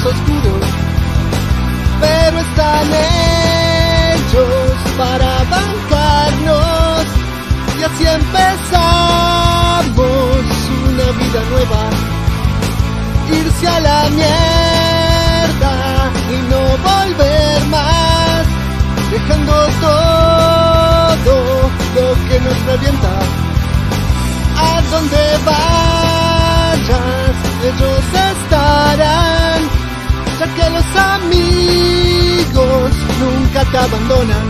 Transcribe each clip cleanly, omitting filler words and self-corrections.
oscuros, pero están hechos para bancarnos, y así empezamos una vida nueva, irse a la mierda y no volver más, dejando todo lo que nos revienta. A donde vayas, ellos estarán, ya que los amigos nunca te abandonan.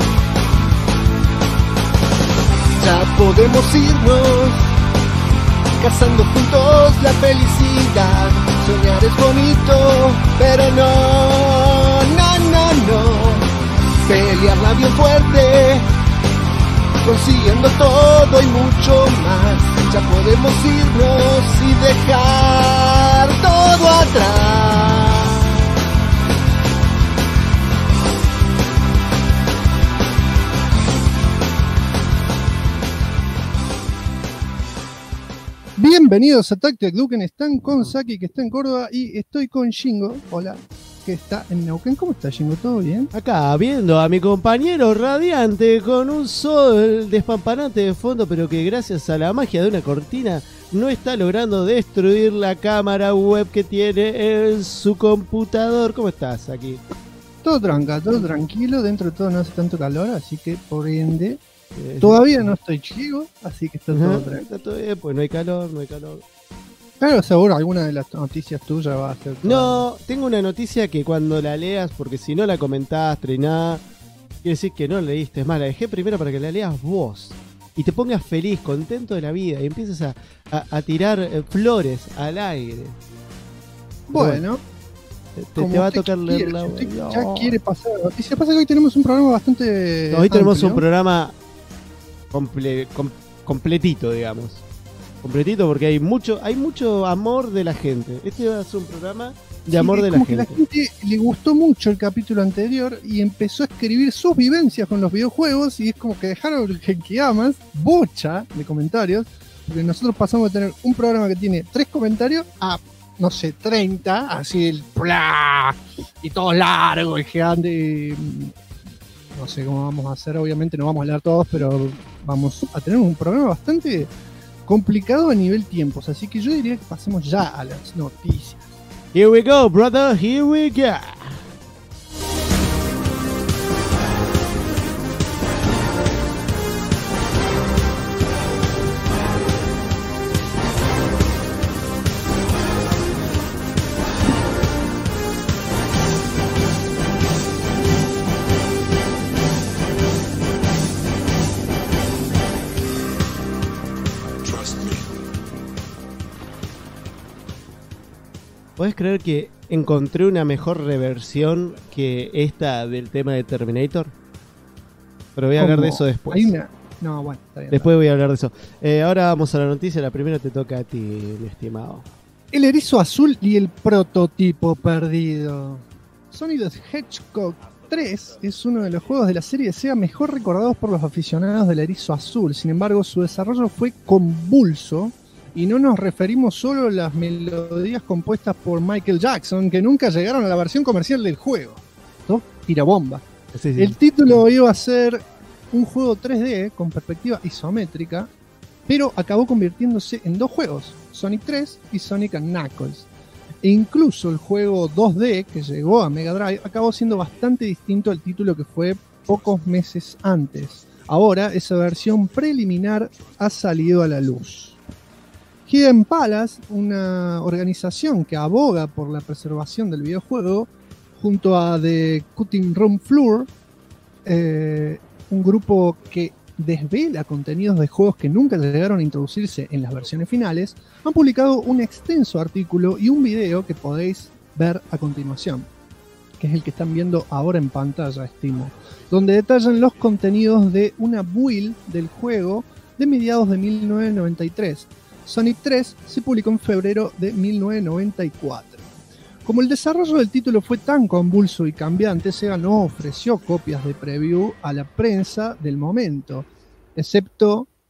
Ya podemos irnos, cazando juntos la felicidad. Soñar es bonito, pero no. Pelearla bien fuerte, consiguiendo todo y mucho más. Ya podemos irnos y dejar todo atrás. Bienvenidos a Tactic Duken. Están con Saki, que está en Córdoba, y estoy con Shingo, hola, que está en Neuquén. ¿Cómo está, Shingo? ¿Todo bien? Acá viendo a mi compañero radiante con un sol despampanante de fondo, pero que gracias a la magia de una cortina no está logrando destruir la cámara web que tiene en su computador. ¿Cómo estás aquí? Todo tranquilo, dentro de todo no hace tanto calor, así que por ende todavía no estoy chico, así que está todo tranquilo. Está todo bien, pues no hay calor. Claro, seguro alguna de las noticias tuyas va a ser... No, tengo una noticia que cuando la leas, porque si no la comentaste y nada, quiere decir que no la leíste. Es más, la dejé primero para que la leas vos y te pongas feliz, contento de la vida y empieces a tirar flores al aire. Bueno, te va a tocar leerla. Ya quiere pasar la noticia. Pasa que hoy tenemos un programa bastante... Hoy tenemos amplio. un programa completito, digamos. Completito porque hay mucho amor de la gente. Este va a ser un programa de amor de la gente. Que la gente le gustó mucho el capítulo anterior y empezó a escribir sus vivencias con los videojuegos, y es como que dejaron que amas bocha de comentarios, porque nosotros pasamos de tener un programa que tiene 3 comentarios a, no sé, 30, así el ¡plá! Y todo largo y gigante. Y no sé cómo vamos a hacer, obviamente no vamos a leer todos, pero vamos a tener un programa bastante complicado a nivel tiempos, así que yo diría que pasemos ya a las noticias. Here we go, brother, here we go. ¿Podés creer que encontré una mejor reversión que esta del tema de Terminator? Pero voy a hablar de eso después. Hay una... No, bueno, está bien. Después voy a hablar de eso. Ahora vamos a la noticia. La primera te toca a ti, mi estimado. El erizo azul y el prototipo perdido. Sonic the Hedgehog 3 es uno de los juegos de la serie Sega mejor recordados por los aficionados del erizo azul. Sin embargo, su desarrollo fue convulso. Y no nos referimos solo a las melodías compuestas por Michael Jackson, que nunca llegaron a la versión comercial del juego. ¿No? Tirabomba. Sí. El título iba a ser un juego 3D con perspectiva isométrica, pero acabó convirtiéndose en 2 juegos, Sonic 3 y Sonic & Knuckles. E incluso el juego 2D que llegó a Mega Drive acabó siendo bastante distinto al título que fue pocos meses antes. Ahora esa versión preliminar ha salido a la luz. Hidden Palace, una organización que aboga por la preservación del videojuego, junto a The Cutting Room Floor, un grupo que desvela contenidos de juegos que nunca llegaron a introducirse en las versiones finales, han publicado un extenso artículo y un video que podéis ver a continuación, que es el que están viendo ahora en pantalla, estimo, donde detallan los contenidos de una build del juego de mediados de 1993. Sonic 3 se publicó en febrero de 1994. Como el desarrollo del título fue tan convulso y cambiante, Sega no ofreció copias de preview a la prensa del momento, excepto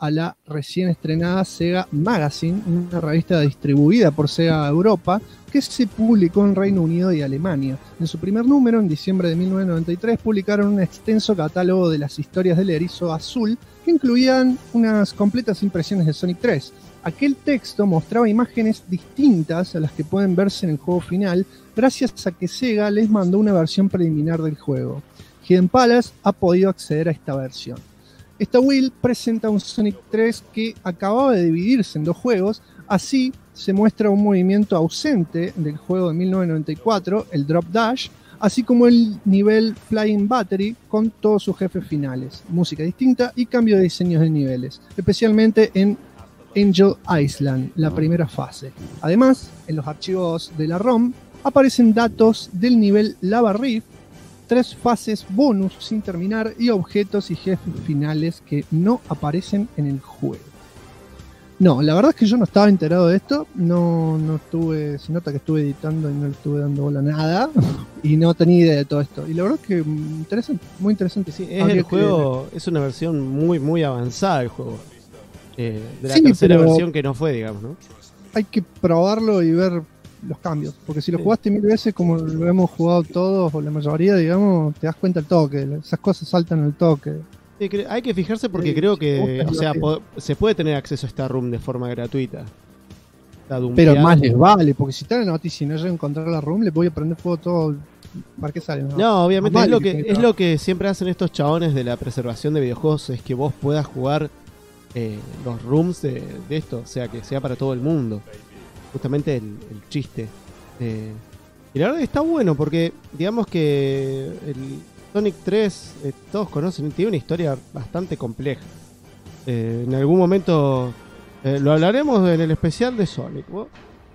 a la recién estrenada Sega Magazine, una revista distribuida por Sega Europa, que se publicó en Reino Unido y Alemania. En su primer número, en diciembre de 1993, publicaron un extenso catálogo de las historias del Erizo Azul, que incluían unas completas impresiones de Sonic 3. Aquel texto mostraba imágenes distintas a las que pueden verse en el juego final, gracias a que Sega les mandó una versión preliminar del juego. Hidden Palace ha podido acceder a esta versión. Esta Wheel presenta un Sonic 3 que acababa de dividirse en dos juegos, así se muestra un movimiento ausente del juego de 1994, el Drop Dash, así como el nivel Flying Battery con todos sus jefes finales, música distinta y cambio de diseños de niveles, especialmente en Angel Island, la primera fase. Además, en los archivos de la ROM aparecen datos del nivel Lava Reef, 3 fases bonus sin terminar y objetos y jefes finales que no aparecen en el juego. No, la verdad es que yo no estaba enterado de esto, no estuve, se nota que estuve editando y no le estuve dando bola a nada y no tenía idea de todo esto. Y la verdad es que interesante, muy interesante. Sí, es el juego, es una versión muy avanzada del juego. De la sí, tercera versión que no fue, digamos, ¿no? Hay que probarlo y ver los cambios, porque si lo jugaste 1000 veces como lo hemos jugado todos o la mayoría, digamos, te das cuenta al toque, esas cosas saltan al toque. Sí, hay que fijarse porque creo que, o sea, se puede tener acceso a esta room de forma gratuita. Pero más les vale, porque si está en la noticia y no llego a encontrar la room, les voy a prender fuego todo. ¿Para qué sale? No, obviamente es lo que siempre hacen estos chabones de la preservación de videojuegos, es que vos puedas jugar los rooms de esto, o sea, que sea para todo el mundo. Justamente el chiste. Y la verdad que está bueno porque digamos que el Sonic 3, todos conocen, tiene una historia bastante compleja. En algún momento lo hablaremos en el especial de Sonic, ¿no?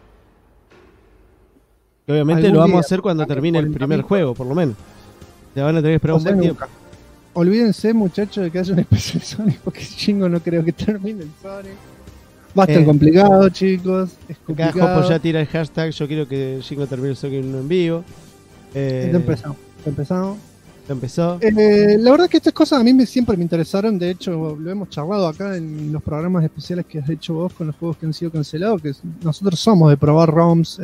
Que obviamente lo vamos a hacer cuando termine el primer juego, por lo menos. Te van a tener que esperar un buen tiempo. Olvídense, muchachos, de que haya un especial de Sonic, porque Shingo no creo que termine el Sonic. Va a estar complicado, chicos. Es complicado. Acá Jopo ya tira el hashtag. Yo quiero que Shingo termine el Sonic en vivo. Empezamos. Empezó. La verdad que estas cosas a mí siempre me interesaron. De hecho, lo hemos charlado acá en los programas especiales que has hecho vos con los juegos que han sido cancelados. Que nosotros somos de probar ROMs.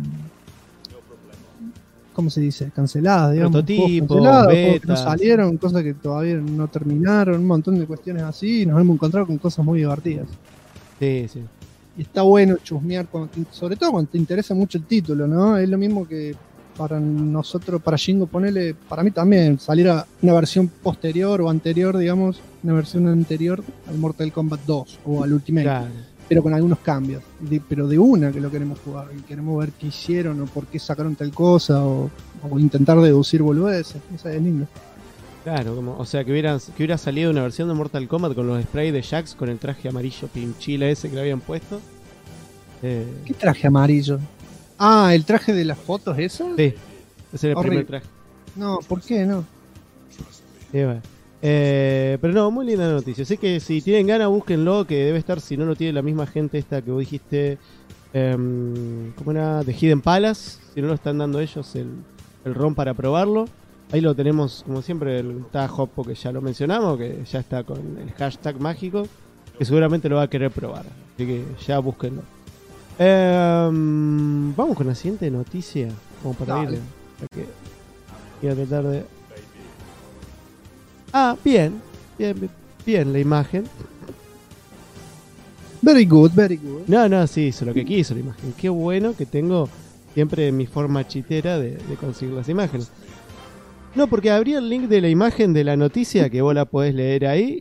¿Cómo se dice? Canceladas, digamos. Prototipos, juegos que no salieron, cosas que todavía no terminaron, un montón de cuestiones así. Y nos hemos encontrado con cosas muy divertidas. Sí, sí. Y está bueno chusmear, sobre todo cuando te interesa mucho el título, ¿no? Es lo mismo que para nosotros, para Shingo, ponele, para mí también, salir a una versión posterior o anterior, digamos, una versión anterior al Mortal Kombat 2 o al Ultimate, claro, pero con algunos cambios, pero de una que lo queremos jugar, y queremos ver qué hicieron o por qué sacaron tal cosa o intentar deducir boludeces, eso es lindo. Claro, o sea, que hubiera salido una versión de Mortal Kombat con los sprays de Jax con el traje amarillo pinchila ese que le habían puesto. ¿Qué traje amarillo? Ah, ¿el traje de las fotos eso? Sí, ese era el primer traje. No, ¿por qué no? Bueno. Pero no, muy linda noticia. Sé que si tienen ganas, búsquenlo, que debe estar, si no lo tiene la misma gente esta que vos dijiste, ¿cómo era? De Hidden Palace. Si no lo están dando ellos el ROM para probarlo. Ahí lo tenemos, como siempre, el Tajopo, que ya lo mencionamos, que ya está con el hashtag mágico, que seguramente lo va a querer probar. Así que ya búsquenlo. Vamos con la siguiente noticia. Como para ir. Voy a tratar de... Bien la imagen. Very good, very good. No, sí, hizo lo que quiso la imagen. Qué bueno que tengo siempre mi forma chitera de conseguir las imágenes. No, porque abrí el link de la imagen de la noticia, que vos la podés leer ahí,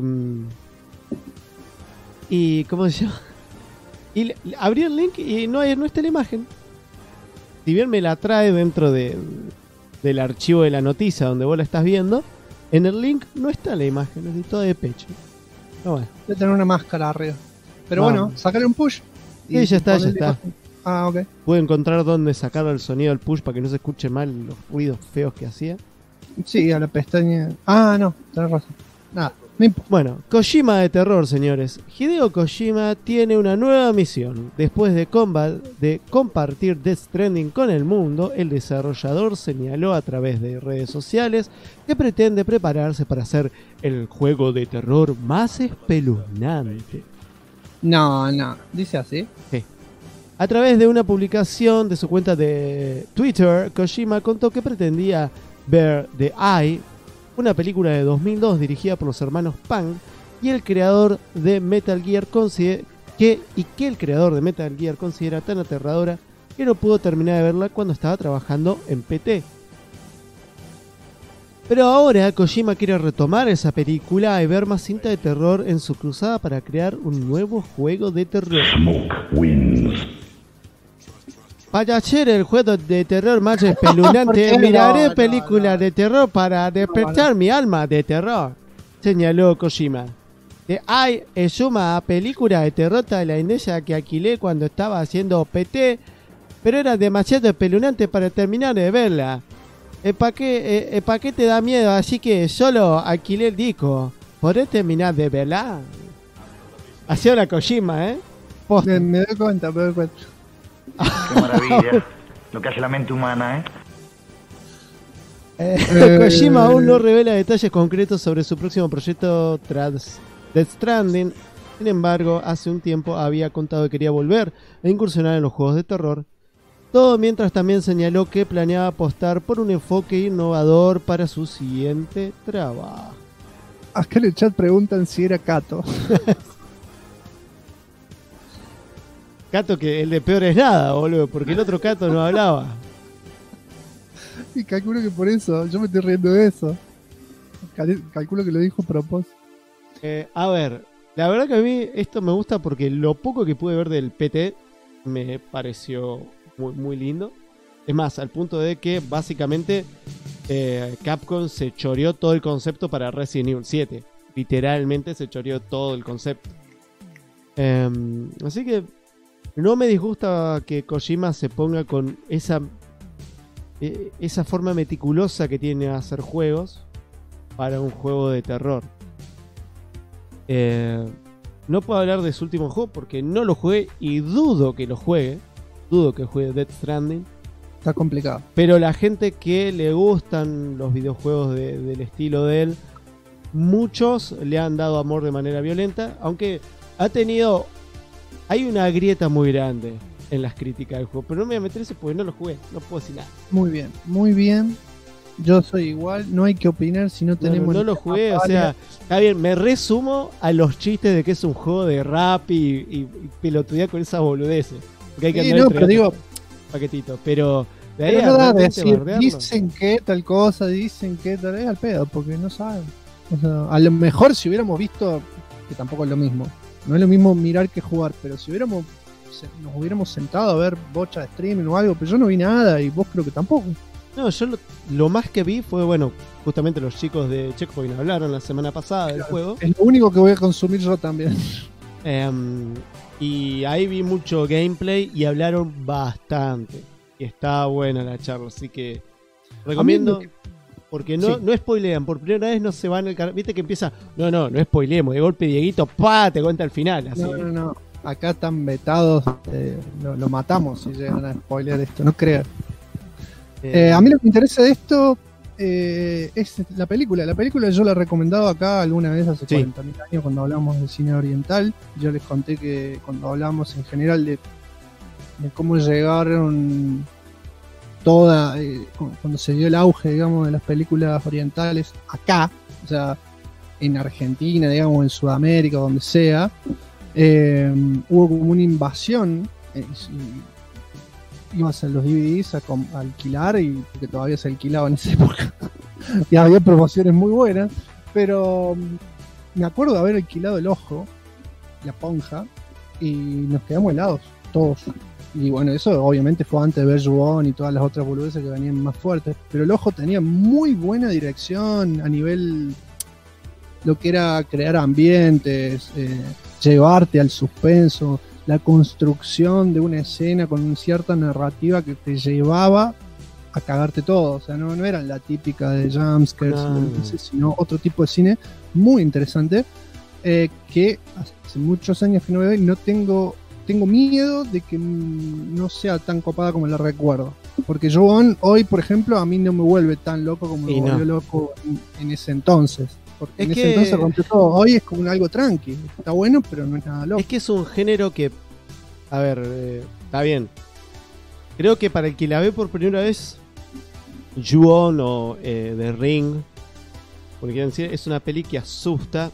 y ¿cómo se llama? Y abrí el link y no está la imagen. Si bien me la trae dentro del archivo de la noticia donde vos la estás viendo, en el link no está la imagen, es toda de pecho. No, bueno. Voy a tener una máscara arriba. Pero bueno, sacarle un push. Y ya está. Ah, ok. Pude encontrar dónde sacar el sonido del push para que no se escuche mal los ruidos feos que hacía. Sí, a la pestaña. Ah, no, tenés razón. Nada, No importa. Bueno, Kojima de terror, señores. Hideo Kojima tiene una nueva misión. Después de compartir Death Stranding con el mundo, el desarrollador señaló a través de redes sociales que pretende prepararse para hacer el juego de terror más espeluznante. No, dice así. Sí. A través de una publicación de su cuenta de Twitter, Kojima contó que pretendía ver The Eye, una película de 2002 dirigida por los hermanos Pan, y el creador de Metal Gear que el creador de Metal Gear considera tan aterradora que no pudo terminar de verla cuando estaba trabajando en PT. Pero ahora Kojima quiere retomar esa película y ver más cinta de terror en su cruzada para crear un nuevo juego de terror. Smoke wins. Para hacer el juego de terror más espeluznante, miraré películas de terror para despertar mi alma de terror, señaló Kojima. The Eye es una película de terror tailandesa que alquilé cuando estaba haciendo PT, pero era demasiado espeluznante para terminar de verla. El paquete da miedo, así que solo alquilé el disco. ¿Podés terminar de verla? Así era Kojima, ¿eh? Posta. Me doy cuenta. Qué maravilla. Lo que hace la mente humana, Kojima aún no revela detalles concretos sobre su próximo proyecto tras Death Stranding. Sin embargo, hace un tiempo había contado que quería volver a incursionar en los juegos de terror. Todo mientras también señaló que planeaba apostar por un enfoque innovador para su siguiente trabajo. Acá en el chat preguntan si era Kato. Kato, que el de peor es nada, boludo, porque el otro Kato no hablaba. Y calculo que por eso, yo me estoy riendo de eso. Calculo que lo dijo a propósito. A ver, la verdad que a mí esto me gusta porque lo poco que pude ver del PT me pareció muy, muy lindo. Es más, al punto de que básicamente Capcom se choreó todo el concepto para Resident Evil 7. Literalmente se choreó todo el concepto. Así que no me disgusta que Kojima se ponga con esa forma meticulosa que tiene de hacer juegos para un juego de terror. No puedo hablar de su último juego porque no lo jugué y dudo que lo juegue. Dudo que juegue Death Stranding. Está complicado. Pero la gente que le gustan los videojuegos del estilo de él, muchos le han dado amor de manera violenta, aunque hay una grieta muy grande en las críticas del juego, pero no me voy a meter eso porque no lo jugué, no puedo decir nada. Muy bien. Yo soy igual, no hay que opinar si no tenemos... No lo jugué, o sea, está bien, me resumo a los chistes de que es un juego de rap y pelotudear con esas boludeces. Porque hay que andar pero digo... paquetito, pero... De ahí pero no da de decir, bardearlo. dicen que tal cosa, dicen que tal... Es al pedo, porque no saben. O sea, a lo mejor si hubiéramos visto, que tampoco es lo mismo, no es lo mismo mirar que jugar, pero si nos hubiéramos sentado a ver bocha de streaming o algo, pero yo no vi nada y vos creo que tampoco. No, yo lo más que vi fue, bueno, justamente los chicos de Checkpoint hablaron la semana pasada del juego. Es lo único que voy a consumir yo también. Y ahí vi mucho gameplay y hablaron bastante. Y está buena la charla, así que recomiendo. Porque no spoilean, por primera vez no se van al canal. Viste que empieza, no spoileemos, de golpe Dieguito, te cuenta al final. Así. No. Acá están vetados, lo matamos si llegan a spoilear esto, no crean. A mí lo que me interesa de esto es la película. La película yo la he recomendado acá alguna vez hace 40.000 años cuando hablamos de cine oriental. Yo les conté que cuando hablamos en general de cómo llegaron cuando se dio el auge, digamos, de las películas orientales acá, o sea, en Argentina, digamos, en Sudamérica, donde sea, hubo como una invasión. Ibas a los DVDs a alquilar, y porque todavía se alquilaba en esa época y había promociones muy buenas, pero me acuerdo de haber alquilado El Ojo, La Ponja, y nos quedamos helados todos. Y bueno, eso obviamente fue antes de ver Ju-On y todas las otras boludeces que venían más fuertes, pero El Ojo tenía muy buena dirección a nivel lo que era crear ambientes, llevarte al suspenso, la construcción de una escena con cierta narrativa que te llevaba a cagarte todo. O sea, no eran la típica de jumpscares, sino otro tipo de cine muy interesante, que hace muchos años que no veo y no tengo miedo de que no sea tan copada como la recuerdo. Porque Ju-On hoy, por ejemplo, a mí no me vuelve tan loco como me volvió loco en ese entonces. Porque en ese entonces rompió todo. Hoy es como algo tranqui. Está bueno, pero no es nada loco. Es que es un género que, a ver, está bien. Creo que para el que la ve por primera vez, Ju-On o The Ring, porque quieren decir, es una peli que asusta.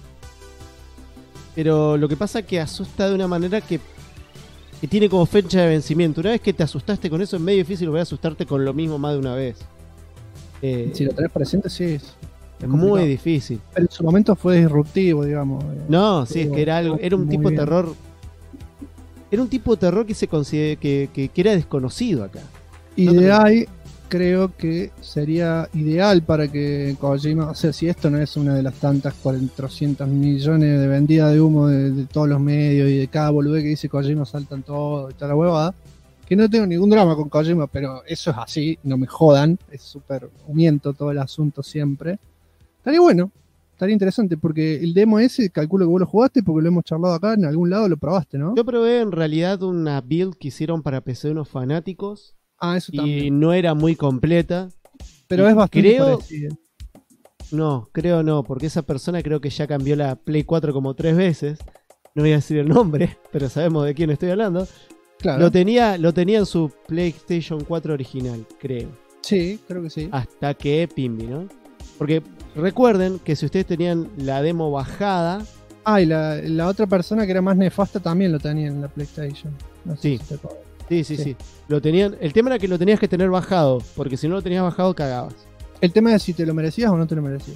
Pero lo que pasa es que asusta de una manera que tiene como fecha de vencimiento. Una vez que te asustaste con eso, es medio difícil volver a asustarte con lo mismo más de una vez. Si lo tenés presente, sí, es muy difícil. Pero en su momento fue disruptivo, digamos. No, sí, es que era un tipo de terror. Era un tipo de terror que se considera que era desconocido acá. Ideal, creo que sería ideal para que Kojima, o sea, si esto no es una de las tantas 400 millones de vendidas de humo de todos los medios y de cada boludez que dice Kojima saltan todo y toda la huevada, que no tengo ningún drama con Kojima, pero eso es así, no me jodan, es súper humiento todo el asunto siempre. Estaría bueno, estaría interesante, porque el demo ese, calculo que vos lo jugaste porque lo hemos charlado acá, en algún lado lo probaste, ¿no? Yo probé en realidad una build que hicieron para PC de unos fanáticos. Eso y también. No era muy completa. Pero es bastante parecido. No, creo no, porque esa persona creo que ya cambió la Play 4 como 3 veces. No voy a decir el nombre, pero sabemos de quién estoy hablando. Claro. Lo tenía en su PlayStation 4 original, creo. Sí, creo que sí. Hasta que Pimbi, ¿no? Porque recuerden que si ustedes tenían la demo bajada... y la otra persona que era más nefasta también lo tenía en la PlayStation. No sé sí. Si te acuerdas. Sí. Lo tenían. El tema era que lo tenías que tener bajado, porque si no lo tenías bajado cagabas. El tema es si te lo merecías o no te lo merecías.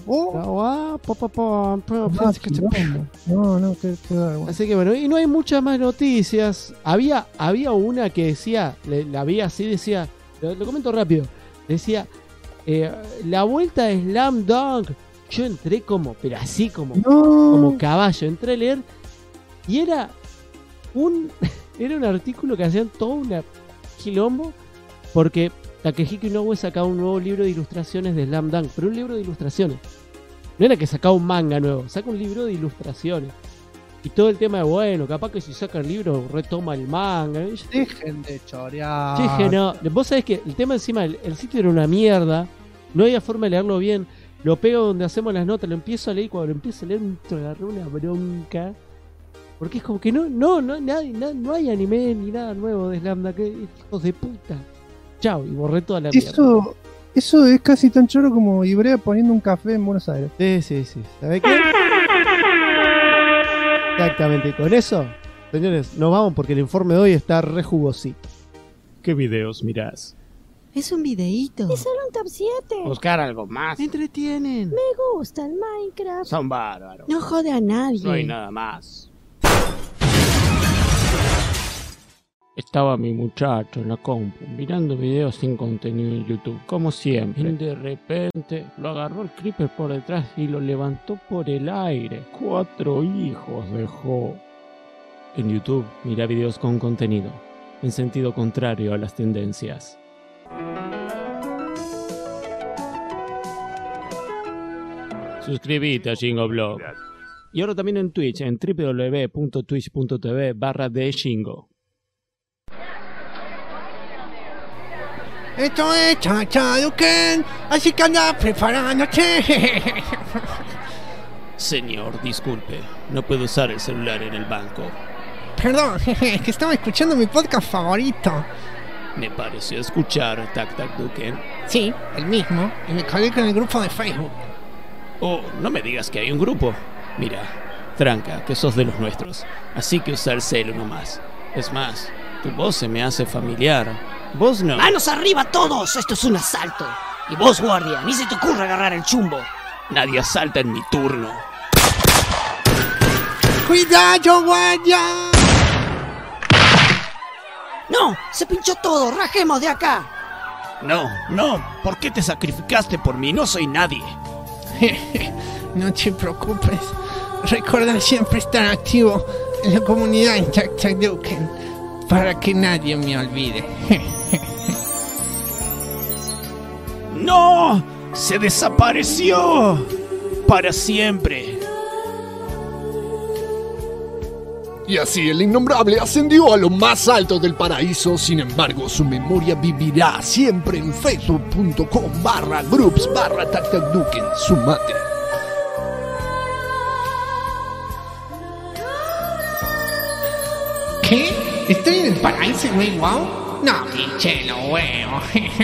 Así que bueno, y no hay muchas más noticias. Había una que decía, la vi así, decía, lo comento rápido, decía, la vuelta de Slam Dunk. Yo entré pero así como caballo, entré a leer y era un artículo que hacían todo un quilombo porque Takehiko Inoue sacaba un nuevo libro de ilustraciones de Slam Dunk, pero un libro de ilustraciones. No era que sacaba un manga nuevo, saca un libro de ilustraciones. Y todo el tema de, bueno, capaz que si saca el libro retoma el manga. Dejen de chorear. Dije, no, vos sabés que el tema encima, el sitio era una mierda, no había forma de leerlo bien. Lo pego donde hacemos las notas, lo empiezo a leer y cuando lo empiezo a leer me agarré una bronca. Porque es como que no hay anime ni nada nuevo de Slam Dunk, hijos de puta. Chao, y borré toda la mierda. Eso es casi tan choro como Ibrea poniendo un café en Buenos Aires. Sí. ¿Sabés qué? Exactamente, y con eso, señores, nos vamos porque el informe de hoy está re jugosito. ¿Qué videos mirás? Es un videíto. Es solo un top 7. Buscar algo más. Me entretienen. Me gusta el Minecraft. Son bárbaros. No jode a nadie. No hay nada más. Estaba mi muchacho en la compu mirando videos sin contenido en YouTube, como siempre. Y de repente lo agarró el creeper por detrás y lo levantó por el aire. 4 hijos dejó. En YouTube, mira videos con contenido, en sentido contrario a las tendencias. Suscríbete a Shingo Y ahora también en Twitch, en www.twitch.tv/theshingo. Esto es Chachaduken, así que anda preparándote. Señor, disculpe, no puedo usar el celular en el banco. Perdón, es que estaba escuchando mi podcast favorito. Me pareció escuchar Tac Tac Duken. Sí, el mismo, y me colgué con el grupo de Facebook. Oh, no me digas que hay un grupo. Mira, tranca, que sos de los nuestros, así que usa el celu nomás. Es más, tu voz se me hace familiar. Vos no. ¡Manos arriba todos! Esto es un asalto. Y vos, guardia, ni se te ocurra agarrar el chumbo. Nadie asalta en mi turno. ¡Cuidado, guardia! ¡No! ¡Se pinchó todo! ¡Rajemos de acá! No, ¿por qué te sacrificaste por mí? No soy nadie. No te preocupes. Recuerda siempre estar activo en la comunidad en Tac Tac Duken para que nadie me olvide. ¡No! ¡Se desapareció! ¡Para siempre! Y así el innombrable ascendió a lo más alto del paraíso. Sin embargo, su memoria vivirá siempre en facebook.com/groups/tactacduken. Sumate. ¿Qué? ¿Estoy en el paraíso, güey? ¿Wow? No, pinche, lo veo.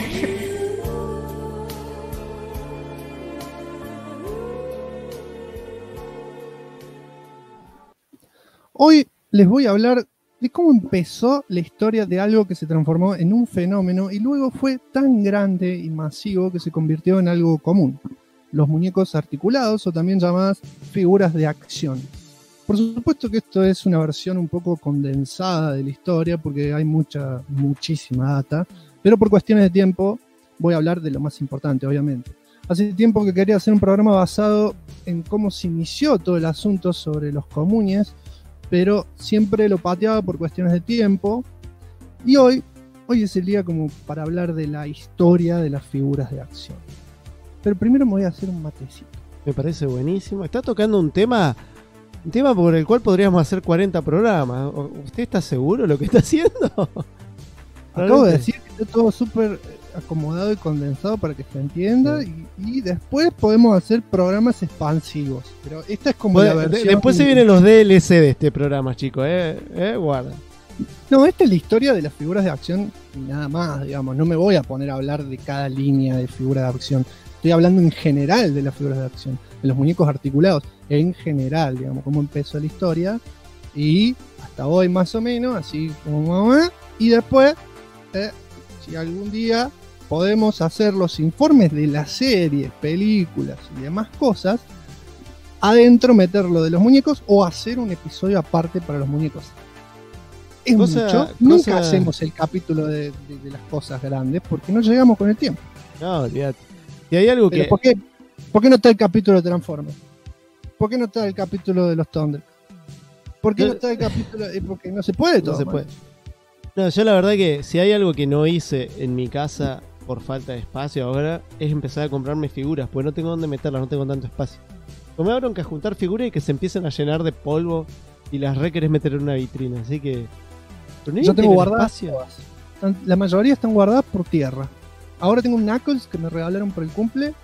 Hoy les voy a hablar de cómo empezó la historia de algo que se transformó en un fenómeno y luego fue tan grande y masivo que se convirtió en algo común. Los muñecos articulados, o también llamadas figuras de acción. Por supuesto que esto es una versión un poco condensada de la historia porque hay muchísima data, pero por cuestiones de tiempo voy a hablar de lo más importante, obviamente. Hace tiempo que quería hacer un programa basado en cómo se inició todo el asunto sobre los comunes, pero siempre lo pateaba por cuestiones de tiempo. Y hoy es el día como para hablar de la historia de las figuras de acción. Pero primero me voy a hacer un matecito. Me parece buenísimo. Está tocando un tema por el cual podríamos hacer 40 programas. ¿Usted está seguro de lo que está haciendo? Acabo de decir que está todo súper acomodado y condensado para que se entienda, sí. y después podemos hacer programas expansivos. Pero esta es como la versión... Después se vienen los DLC de este programa, chicos. Guarda. No, esta es la historia de las figuras de acción y nada más, digamos. No me voy a poner a hablar de cada línea de figura de acción. Estoy hablando en general de las figuras de acción, de los muñecos articulados, en general, digamos, cómo empezó la historia y hasta hoy más o menos, así como... Y después, si algún día podemos hacer los informes de las series, películas y demás cosas, adentro meterlo de los muñecos o hacer un episodio aparte para los muñecos. Es mucho. Nunca hacemos el capítulo de las cosas grandes porque no llegamos con el tiempo. No, olvídate. Y hay algo que... ¿Por qué no está el capítulo de Transformers? ¿Por qué no está el capítulo de los Thunder? ¿Por qué no está el capítulo? Porque no se puede todo. No se puede. No, yo la verdad que si hay algo que no hice en mi casa por falta de espacio ahora es empezar a comprarme figuras, porque no tengo dónde meterlas, no tengo tanto espacio. Como me abro que juntar figuras y que se empiecen a llenar de polvo y las querés meter en una vitrina, así que... Yo tengo guardadas todas. La mayoría están guardadas por tierra. Ahora tengo un Knuckles que me regalaron por el cumple.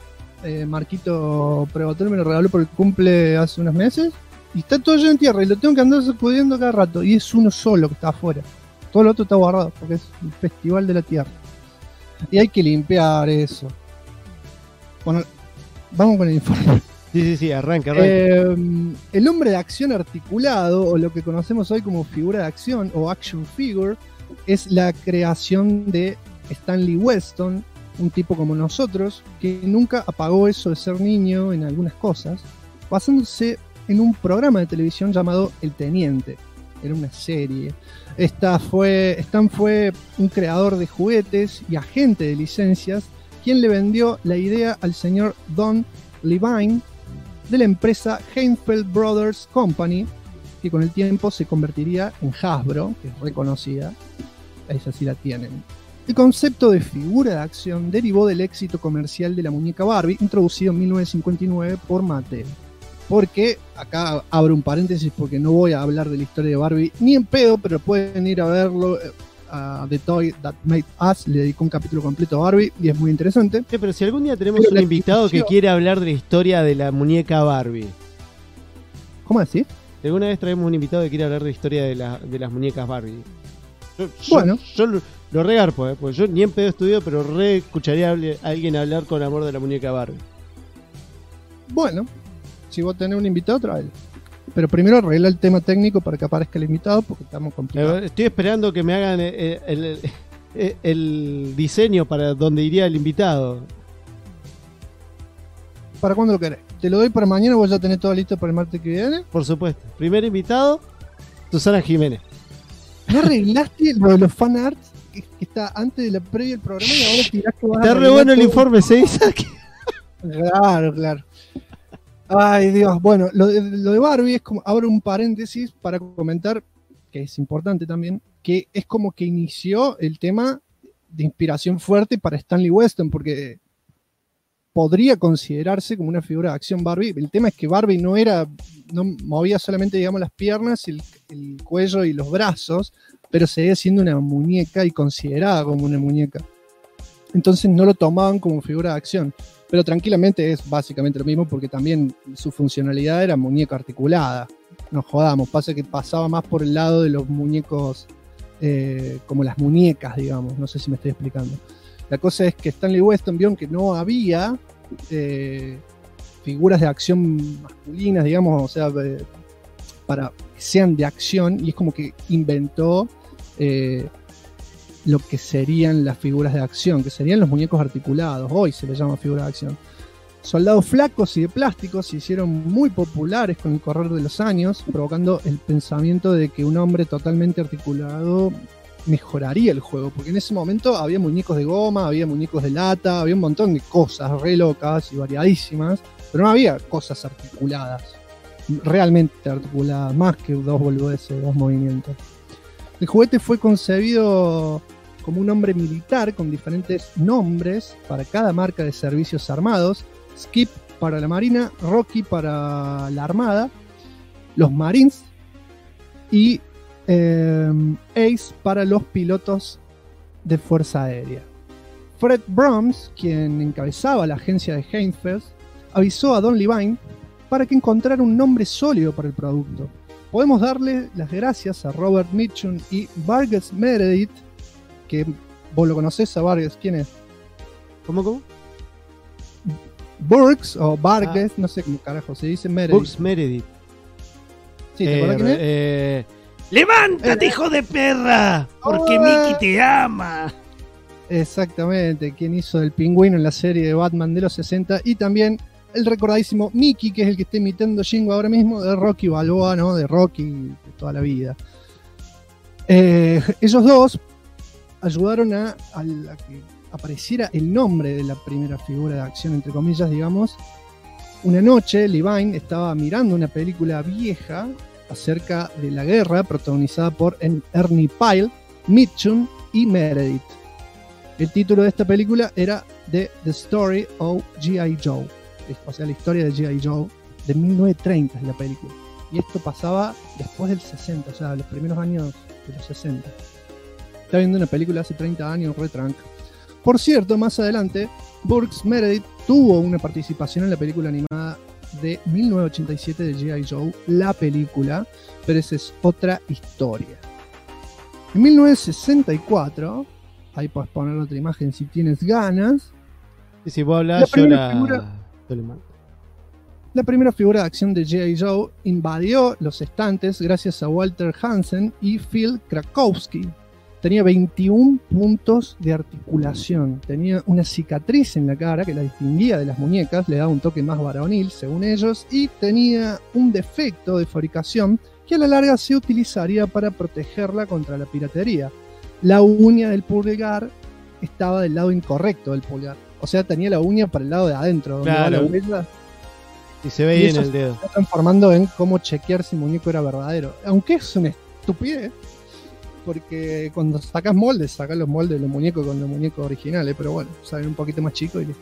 Marquito Prevotel me lo regaló por el cumple hace unos meses. Y está todo lleno en tierra y lo tengo que andar sacudiendo cada rato. Y es uno solo que está afuera. Todo lo otro está guardado porque es el festival de la tierra. Y hay que limpiar eso. Bueno, vamos con el informe. Sí, arranca. El hombre de acción articulado, o lo que conocemos hoy como figura de acción o action figure, es la creación de Stanley Weston, un tipo como nosotros, que nunca apagó eso de ser niño en algunas cosas, basándose en un programa de televisión llamado El Teniente. Era una serie. Stan fue un creador de juguetes y agente de licencias, quien le vendió la idea al señor Don Levine de la empresa Heinfeld Brothers Company, que con el tiempo se convertiría en Hasbro, que es reconocida. Esa sí la tienen. El concepto de figura de acción derivó del éxito comercial de la muñeca Barbie, introducido en 1959 por Mattel. Porque, acá abro un paréntesis porque no voy a hablar de la historia de Barbie ni en pedo, pero pueden ir a verlo. The Toy That Made Us le dedicó un capítulo completo a Barbie y es muy interesante. Sí, pero si algún día tenemos un invitado que quiere hablar de la historia de la muñeca Barbie. ¿Cómo decís? Alguna vez traemos un invitado que quiere hablar de la historia de las muñecas Barbie. Yo lo regarpo, porque yo ni en pedo estudio, pero escucharía a alguien hablar con amor de la muñeca Barbie. Bueno, si vos tenés un invitado, tráelo. Pero primero arregla el tema técnico para que aparezca el invitado, porque estamos complicados. Estoy esperando que me hagan el diseño para donde iría el invitado. ¿Para cuándo lo querés? ¿Te lo doy para mañana o vos ya tenés todo listo para el martes que viene? Por supuesto. Primer invitado, Susana Jiménez. ¿No arreglaste lo de los fan arts que está antes de la previa del programa y ahora tirás que vas a... Está re bueno el informe, ¿se dice aquí? Claro. Ay, Dios. Bueno, lo de Barbie es como, abro un paréntesis para comentar, que es importante también, que es como que inició el tema de inspiración fuerte para Stanley Weston, porque podría considerarse como una figura de acción Barbie. El tema es que Barbie no movía solamente, digamos, las piernas, el cuello y los brazos, pero seguía siendo una muñeca y considerada como una muñeca. Entonces no lo tomaban como figura de acción. Pero tranquilamente es básicamente lo mismo, porque también su funcionalidad era muñeca articulada. No jodamos, pasa que pasaba más por el lado de los muñecos, como las muñecas, digamos. No sé si me estoy explicando. La cosa es que Stanley Weston vio que no había figuras de acción masculinas, digamos, o sea, para que sean de acción, y es como que inventó lo que serían las figuras de acción, que serían los muñecos articulados. Hoy se les llama figura de acción. Soldados flacos y de plástico se hicieron muy populares con el correr de los años, provocando el pensamiento de que un hombre totalmente articulado mejoraría el juego, porque en ese momento había muñecos de goma, había muñecos de lata, había un montón de cosas re locas y variadísimas, pero no había cosas articuladas, realmente articuladas, más que dos boludeces, dos movimientos. El juguete fue concebido como un hombre militar con diferentes nombres para cada marca de servicios armados: Skip para la Marina, Rocky para la Armada, los Marines y Ace para los pilotos de Fuerza Aérea. Fred Brahms, quien encabezaba la agencia de Heinfeld, avisó a Don Levine para que encontrara un nombre sólido para el producto. Podemos darle las gracias a Robert Mitchum y Burgess Meredith, que vos lo conocés a Burgess. ¿Quién es? ¿Cómo? Burgess o Burgess, no sé cómo carajo se dice. Meredith. Burgess Meredith. Sí, ¿te acuerdas quién es? ¡Levántate, hijo de perra! Porque Mickey te ama. Exactamente, quien hizo el pingüino en la serie de Batman de los 60, y también el recordadísimo Mickey, que es el que está imitando Jingo ahora mismo, de Rocky Balboa, ¿no? De Rocky de toda la vida. Ellos dos ayudaron a que apareciera el nombre de la primera figura de acción, entre comillas, digamos. Una noche, Levine estaba mirando una película vieja acerca de la guerra, protagonizada por Ernie Pyle, Mitchum y Meredith. El título de esta película era The Story of G.I. Joe, o sea, la historia de G.I. Joe, de 1930 es la película. Y esto pasaba después del 60, o sea, los primeros años de los 60. Está viendo una película hace 30 años, retranca. Por cierto, más adelante, Burgess Meredith tuvo una participación en la película animada de 1987 de G.I. Joe, la película, pero esa es otra historia. En 1964, ahí puedes poner otra imagen si tienes ganas. Y si vos hablas, la primera figura de acción de G.I. Joe invadió los estantes gracias a Walter Hansen y Phil Krakowski. Tenía 21 puntos de articulación, tenía una cicatriz en la cara que la distinguía de las muñecas, le daba un toque más varonil según ellos, y tenía un defecto de fabricación que a la larga se utilizaría para protegerla contra la piratería. La uña del pulgar estaba del lado incorrecto del pulgar, o sea, tenía la uña para el lado de adentro, donde va la huella. Y se veía en el dedo. Se está transformando en cómo chequear si el muñeco era verdadero, aunque es una estupidez. Porque cuando sacas moldes, sacas los moldes de los muñecos con los muñecos originales, pero bueno, salen un poquito más chicos y listo.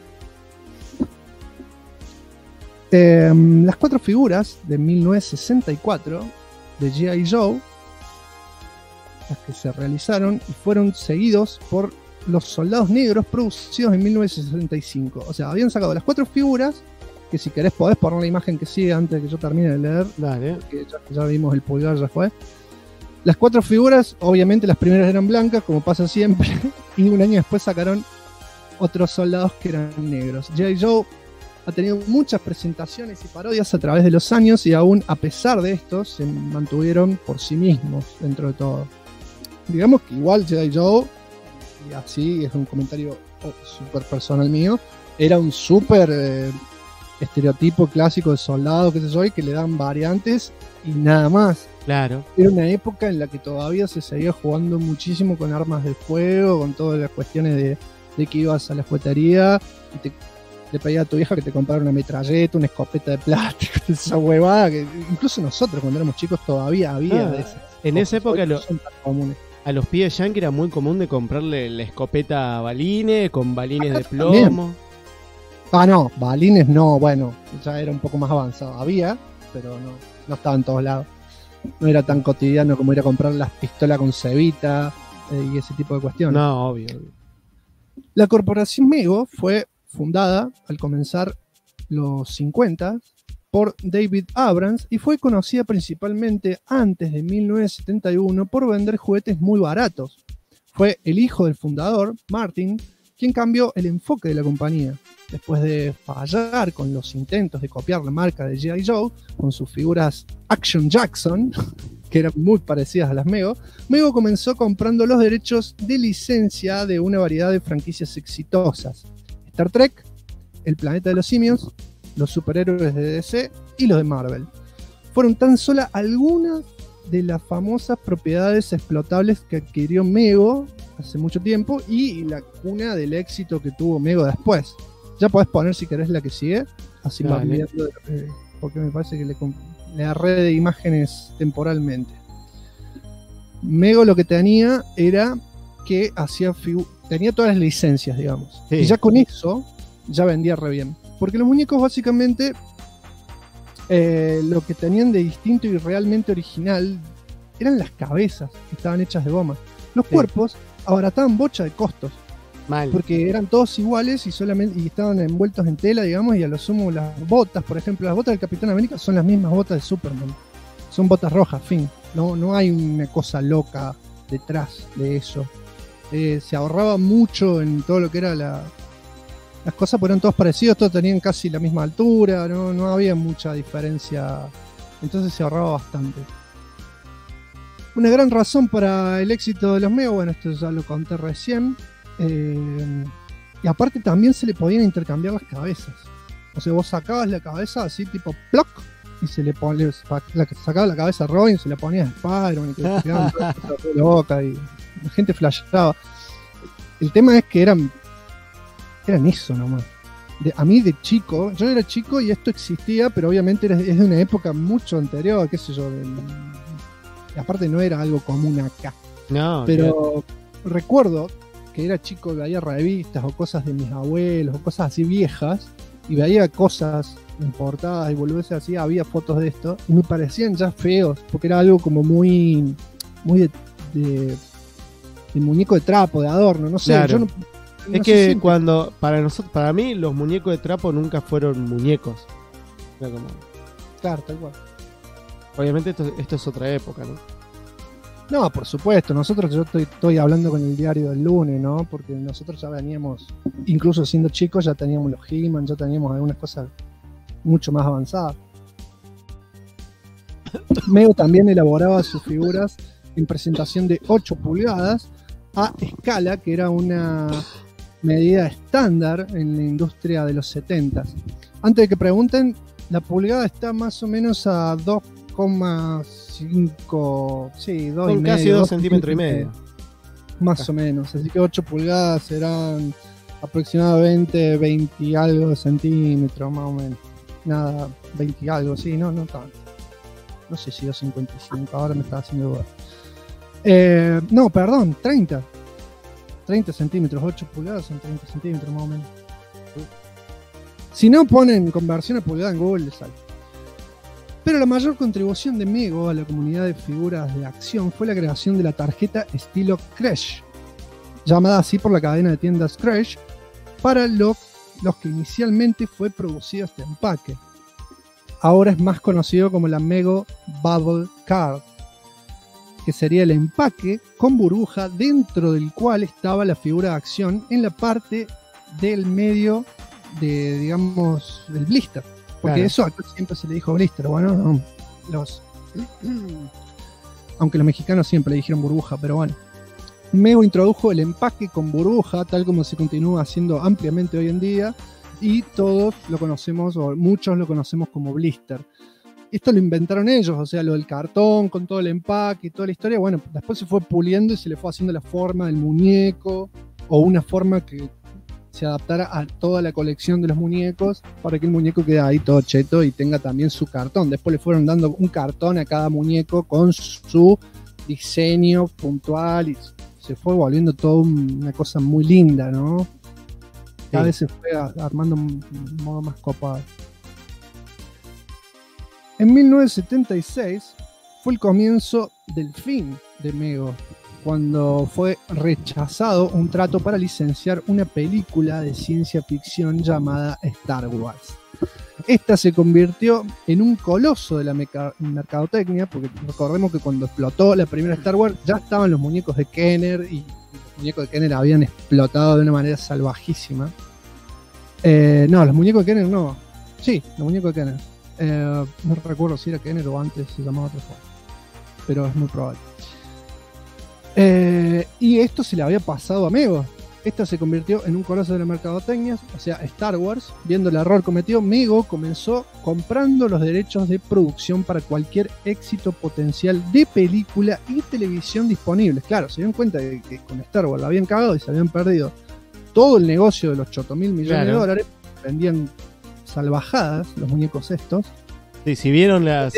Las 4 figuras de 1964 de G.I. Joe, las que se realizaron y fueron seguidos por los Soldados Negros, producidos en 1965. O sea, habían sacado las 4 figuras, que si querés podés poner la imagen que sigue antes de que yo termine de leer. Dale. Que ya vimos el pulgar, ya fue. Las 4 figuras, obviamente las primeras eran blancas, como pasa siempre, y un año después sacaron otros soldados que eran negros. G.I. Joe ha tenido muchas presentaciones y parodias a través de los años, y aún a pesar de esto se mantuvieron por sí mismos dentro de todo. Digamos que igual G.I. Joe, y así es un comentario súper personal mío, era un súper estereotipo clásico de soldado, qué sé yo, y que le dan variantes y nada más. Claro. Era una época en la que todavía se seguía jugando muchísimo con armas de fuego, con todas las cuestiones de que ibas a la juguetería y le pedías a tu vieja que te comprara una metralleta, una escopeta de plástico, esa huevada que incluso nosotros cuando éramos chicos todavía había de esas. En esa época son tan comunes. A los pibes yankee era muy común de comprarle la escopeta a balines, con balines acá de plomo. No, balines no, bueno, ya era un poco más avanzado. Había, pero no estaba en todos lados. No era tan cotidiano como ir a comprar las pistolas con cebita y ese tipo de cuestiones. No, obvio. La corporación Mego fue fundada al comenzar los 50 por David Abrams y fue conocida principalmente antes de 1971 por vender juguetes muy baratos. Fue el hijo del fundador, Martin, quien cambió el enfoque de la compañía. Después de fallar con los intentos de copiar la marca de G.I. Joe con sus figuras Action Jackson, que eran muy parecidas a las Mego, Mego comenzó comprando los derechos de licencia de una variedad de franquicias exitosas: Star Trek, El Planeta de los Simios, los superhéroes de DC y los de Marvel. Fueron tan solo algunas de las famosas propiedades explotables que adquirió Mego hace mucho tiempo y la cuna del éxito que tuvo Mego después. Ya podés poner, si querés, la que sigue, así más viendo, porque me parece que le agarré de imágenes temporalmente. Mego lo que tenía era que tenía todas las licencias, digamos. Sí. Y ya con eso, ya vendía re bien. Porque los muñecos básicamente lo que tenían de distinto y realmente original eran las cabezas, que estaban hechas de goma. Los cuerpos abarataban bocha de costos. Mal. Porque eran todos iguales y estaban envueltos en tela, digamos, y a lo sumo las botas, por ejemplo, las botas del Capitán América son las mismas botas de Superman. Son botas rojas, fin. No hay una cosa loca detrás de eso. Se ahorraba mucho en todo lo que era las cosas, porque eran todos parecidos, todos tenían casi la misma altura, no había mucha diferencia, entonces se ahorraba bastante. Una gran razón para el éxito de los Mego, bueno, esto ya lo conté recién. Y aparte también se le podían intercambiar las cabezas. O sea, vos sacabas la cabeza así tipo ploc y se le ponía, sacabas la cabeza a Robin y se la ponías a Spider-Man y te quedaban toda la boca y la gente flashaba. El tema es que eran eso nomás. A mí de chico, yo era chico y esto existía, pero obviamente es de una época mucho anterior, qué sé yo. Aparte no era algo común acá. No, pero recuerdo que era chico, veía revistas o cosas de mis abuelos o cosas así viejas y veía cosas importadas y boludeces así, había fotos de esto y me parecían ya feos porque era algo como muy de muñeco de trapo, de adorno, no sé. Claro. Yo no es que si cuando para mí los muñecos de trapo nunca fueron muñecos. Era como... Claro, tal cual. Obviamente esto es otra época, ¿no? No, por supuesto, yo estoy hablando con el diario del lunes, ¿no? Porque nosotros ya veníamos, incluso siendo chicos, ya teníamos los He-Man, ya teníamos algunas cosas mucho más avanzadas. Mego también elaboraba sus figuras en presentación de 8 pulgadas a escala, que era una medida estándar en la industria de los 70s. Antes de que pregunten, la pulgada está más o menos a 2,5, sí, 2 y medio, casi 2 centímetros y medio. Más o menos, así que 8 pulgadas serán aproximadamente 20 y algo centímetros, más o menos. Nada, 20 y algo, sí, no tanto. No sé si 2,55, ahora me está haciendo duda. No, perdón, 30 centímetros, 8 pulgadas son 30 centímetros más o menos. Si no ponen conversión a pulgada en Google, les sale. Pero la mayor contribución de Mego a la comunidad de figuras de acción fue la creación de la tarjeta estilo Crash, llamada así por la cadena de tiendas Crash, para los que inicialmente fue producido este empaque. Ahora es más conocido como la Mego Bubble Card, que sería el empaque con burbuja dentro del cual estaba la figura de acción en la parte del medio de, digamos, del blister. Porque claro, eso acá siempre se le dijo blister. Bueno, no, aunque los mexicanos siempre le dijeron burbuja, pero bueno. Mego introdujo el empaque con burbuja, tal como se continúa haciendo ampliamente hoy en día, y todos lo conocemos, o muchos lo conocemos como blister. Esto lo inventaron ellos, o sea, lo del cartón con todo el empaque y toda la historia. Bueno, después se fue puliendo y se le fue haciendo la forma del muñeco, o una forma que se adaptara a toda la colección de los muñecos, para que el muñeco quede ahí todo cheto y tenga también su cartón. Después le fueron dando un cartón a cada muñeco con su diseño puntual y se fue volviendo todo una cosa muy linda, ¿no? Cada vez se fue armando un modo más copado. En 1976 fue el comienzo del fin de Mego, cuando fue rechazado un trato para licenciar una película de ciencia ficción llamada Star Wars. Esta se convirtió en un coloso de la mercadotecnia, porque recordemos que cuando explotó la primera Star Wars ya estaban los muñecos de Kenner y los muñecos de Kenner habían explotado de una manera salvajísima. No, los muñecos de Kenner no. Sí, los muñecos de Kenner. No recuerdo si era Kenner o antes se llamaba otra forma, pero es muy probable. Y esto se le había pasado a Mego. Esta se convirtió en un coloso de la mercadotecnia, o sea, Star Wars. Viendo el error cometido, Mego comenzó comprando los derechos de producción para cualquier éxito potencial de película y televisión disponibles. Claro, se dieron cuenta de que con Star Wars la habían cagado y se habían perdido todo el negocio de los 8.000 millones de dólares. Vendían salvajadas los muñecos estos. Sí, si vieron la...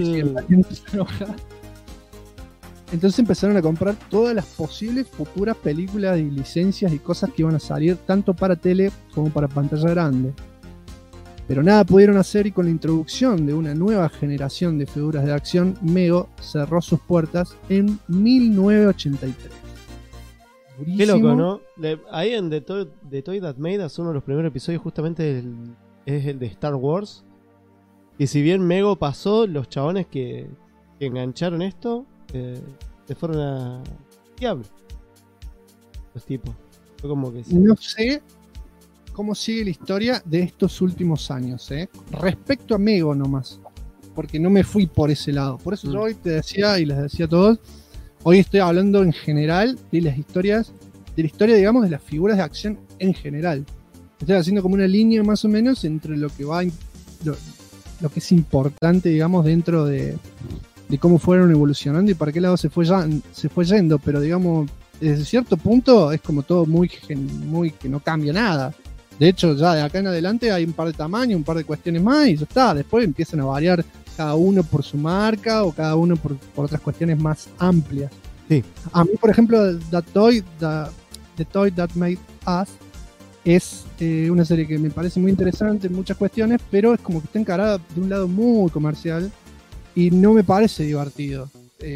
Entonces empezaron a comprar todas las posibles futuras películas y licencias y cosas que iban a salir tanto para tele como para pantalla grande. Pero nada pudieron hacer, y con la introducción de una nueva generación de figuras de acción, Mego cerró sus puertas en 1983. Durísimo. Qué loco, ¿no? Ahí en The Toy That Made Us, uno de los primeros episodios justamente es el de Star Wars. Y si bien Mego pasó, los chabones que engancharon esto se fueron a diablo. Los tipos. Fue como que sí. No sé cómo sigue la historia de estos últimos años, respecto a Mego nomás, porque no me fui por ese lado. Por eso yo hoy te decía, y les decía a todos, hoy estoy hablando en general de las historias, de la historia, digamos, de las figuras de acción en general. Estoy haciendo como una línea más o menos entre lo que va, lo que es importante, digamos, dentro de cómo fueron evolucionando y para qué lado se fue yendo, pero digamos, desde cierto punto es como todo muy que no cambia nada. De hecho, ya de acá en adelante hay un par de tamaños, un par de cuestiones más y ya está. Después empiezan a variar cada uno por su marca o cada uno por otras cuestiones más amplias. Sí. A mí, por ejemplo, The Toy That Made Us es una serie que me parece muy interesante en muchas cuestiones, pero es como que está encarada de un lado muy comercial y no me parece divertido.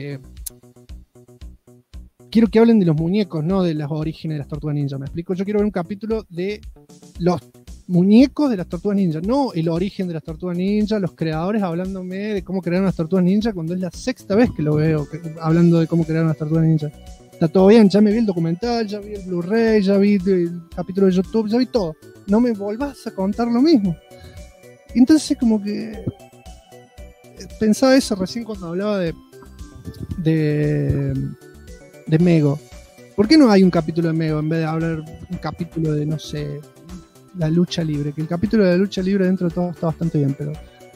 Quiero que hablen de los muñecos, no de los orígenes de las Tortugas Ninja. ¿Me explico? Yo quiero ver un capítulo de los muñecos de las Tortugas Ninja, no el origen de las Tortugas Ninja, los creadores hablándome de cómo crearon las Tortugas Ninja, cuando es la sexta vez que lo veo hablando de cómo crearon las Tortugas Ninja. Está todo bien, ya me vi el documental, ya vi el Blu-ray, ya vi el capítulo de YouTube, ya vi todo. No me volvás a contar lo mismo. Entonces como que pensaba eso recién cuando hablaba de Mego. ¿Por qué no hay un capítulo de Mego en vez de hablar un capítulo de, no sé, la lucha libre? Que el capítulo de la lucha libre dentro de todo está bastante bien, pero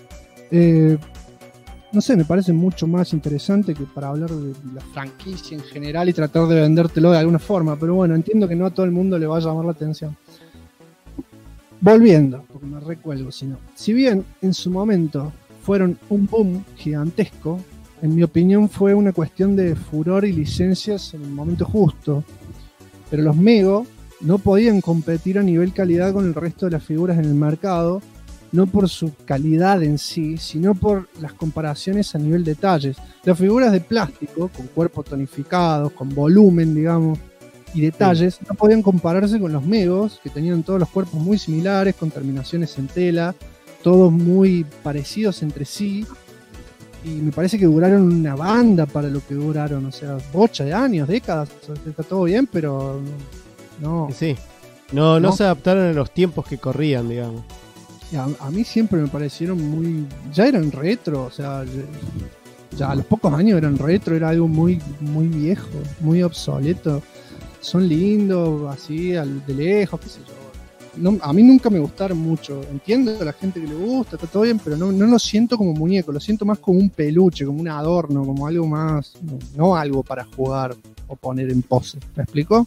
no sé, me parece mucho más interesante que para hablar de la franquicia en general y tratar de vendértelo de alguna forma. Pero bueno, entiendo que no a todo el mundo le va a llamar la atención. Volviendo, porque me recuelgo, si bien en su momento fueron un boom gigantesco, en mi opinión fue una cuestión de furor y licencias en el momento justo. Pero los Mego no podían competir a nivel calidad con el resto de las figuras en el mercado, no por su calidad en sí, sino por las comparaciones a nivel detalles. Las figuras de plástico, con cuerpos tonificados, con volumen, digamos, y detalles, no podían compararse con los Megos, que tenían todos los cuerpos muy similares, con terminaciones en tela, todos muy parecidos entre sí. Y me parece que duraron una banda para lo que duraron, o sea, bocha de años, décadas, o sea, está todo bien, pero no. Sí, no se adaptaron a los tiempos que corrían, digamos. A mí siempre me parecieron muy... Ya eran retro, o sea, ya a los pocos años eran retro, era algo muy, muy viejo, muy obsoleto. Son lindos, así, de lejos, qué sé yo. No, a mí nunca me gustaron mucho. Entiendo a la gente que le gusta, está todo bien, pero no lo siento como muñeco, lo siento más como un peluche, como un adorno, como algo más, no algo para jugar o poner en pose. ¿Me explico?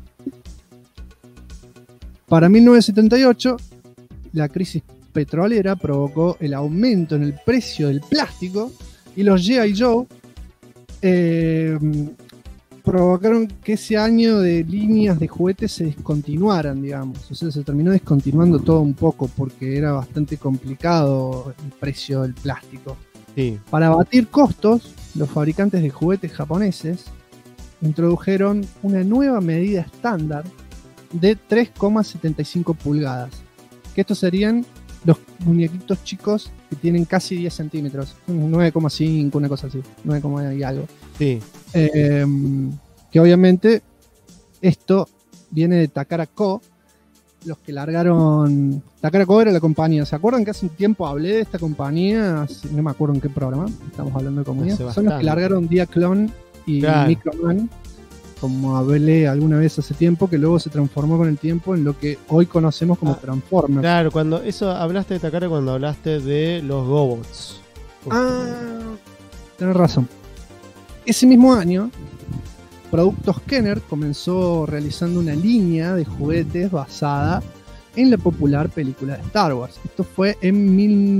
Para 1978, la crisis petrolera provocó el aumento en el precio del plástico y los G.I. Joe provocaron que ese año de líneas de juguetes se descontinuaran, digamos. O sea, se terminó descontinuando todo un poco porque era bastante complicado el precio del plástico. Sí. Para abatir costos, los fabricantes de juguetes japoneses introdujeron una nueva medida estándar de 3,75 pulgadas. Que estos serían los muñequitos chicos que tienen casi 10 centímetros. 9,5, una cosa así. 9, y algo. Sí. Que obviamente esto viene de Takara Co. Los que largaron... Takara Co era la compañía. ¿Se acuerdan que hace un tiempo hablé de esta compañía? No me acuerdo en qué programa. Estamos hablando de comunidad. Son los que largaron Diaclone y Microman. Como hablé alguna vez hace tiempo, que luego se transformó con el tiempo en lo que hoy conocemos como Transformers. Claro, cuando eso hablaste de Takara cuando hablaste de los Gobots. Tenés razón. Ese mismo año, Productos Kenner comenzó realizando una línea de juguetes basada en la popular película de Star Wars. Esto fue en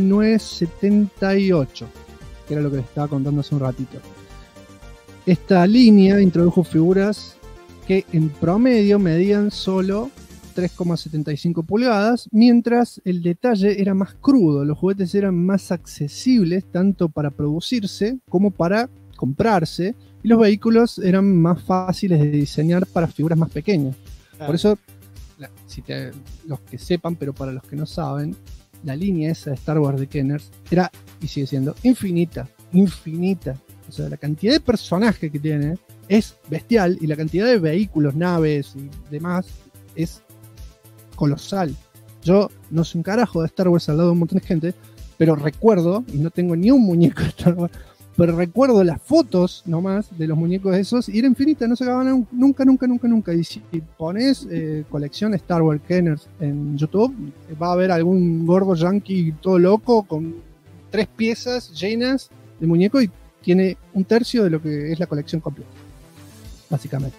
1978, que era lo que les estaba contando hace un ratito. Esta línea introdujo figuras que en promedio medían solo 3,75 pulgadas, mientras el detalle era más crudo. Los juguetes eran más accesibles tanto para producirse como para comprarse, y los vehículos eran más fáciles de diseñar para figuras más pequeñas. Claro. Por eso, los que sepan, pero para los que no saben, la línea esa de Star Wars de Kenner era, y sigue siendo, infinita. O sea, la cantidad de personajes que tiene es bestial, y la cantidad de vehículos, naves y demás es colosal. Yo no sé un carajo de Star Wars al lado de un montón de gente, pero recuerdo, y no tengo ni un muñeco de Star Wars, pero recuerdo las fotos nomás de los muñecos esos, y era infinita, no se acababan nunca. Y si pones colección Star Wars Kenner en YouTube, va a haber algún gordo yankee todo loco con 3 piezas llenas de muñecos, y tiene 1/3 de lo que es la colección completa, básicamente.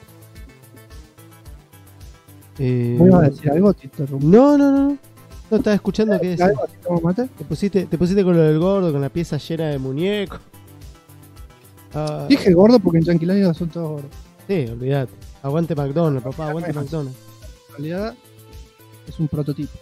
¿Me ibas a decir algo, Tito? No. No estaba escuchando qué decís. Te pusiste con lo del gordo, con la pieza llena de muñecos. Dije gordo porque en Yanquilandia son todos gordos. Sí, olvídate. Aguante McDonald's, papá, aguante McDonald's. En realidad es un prototipo.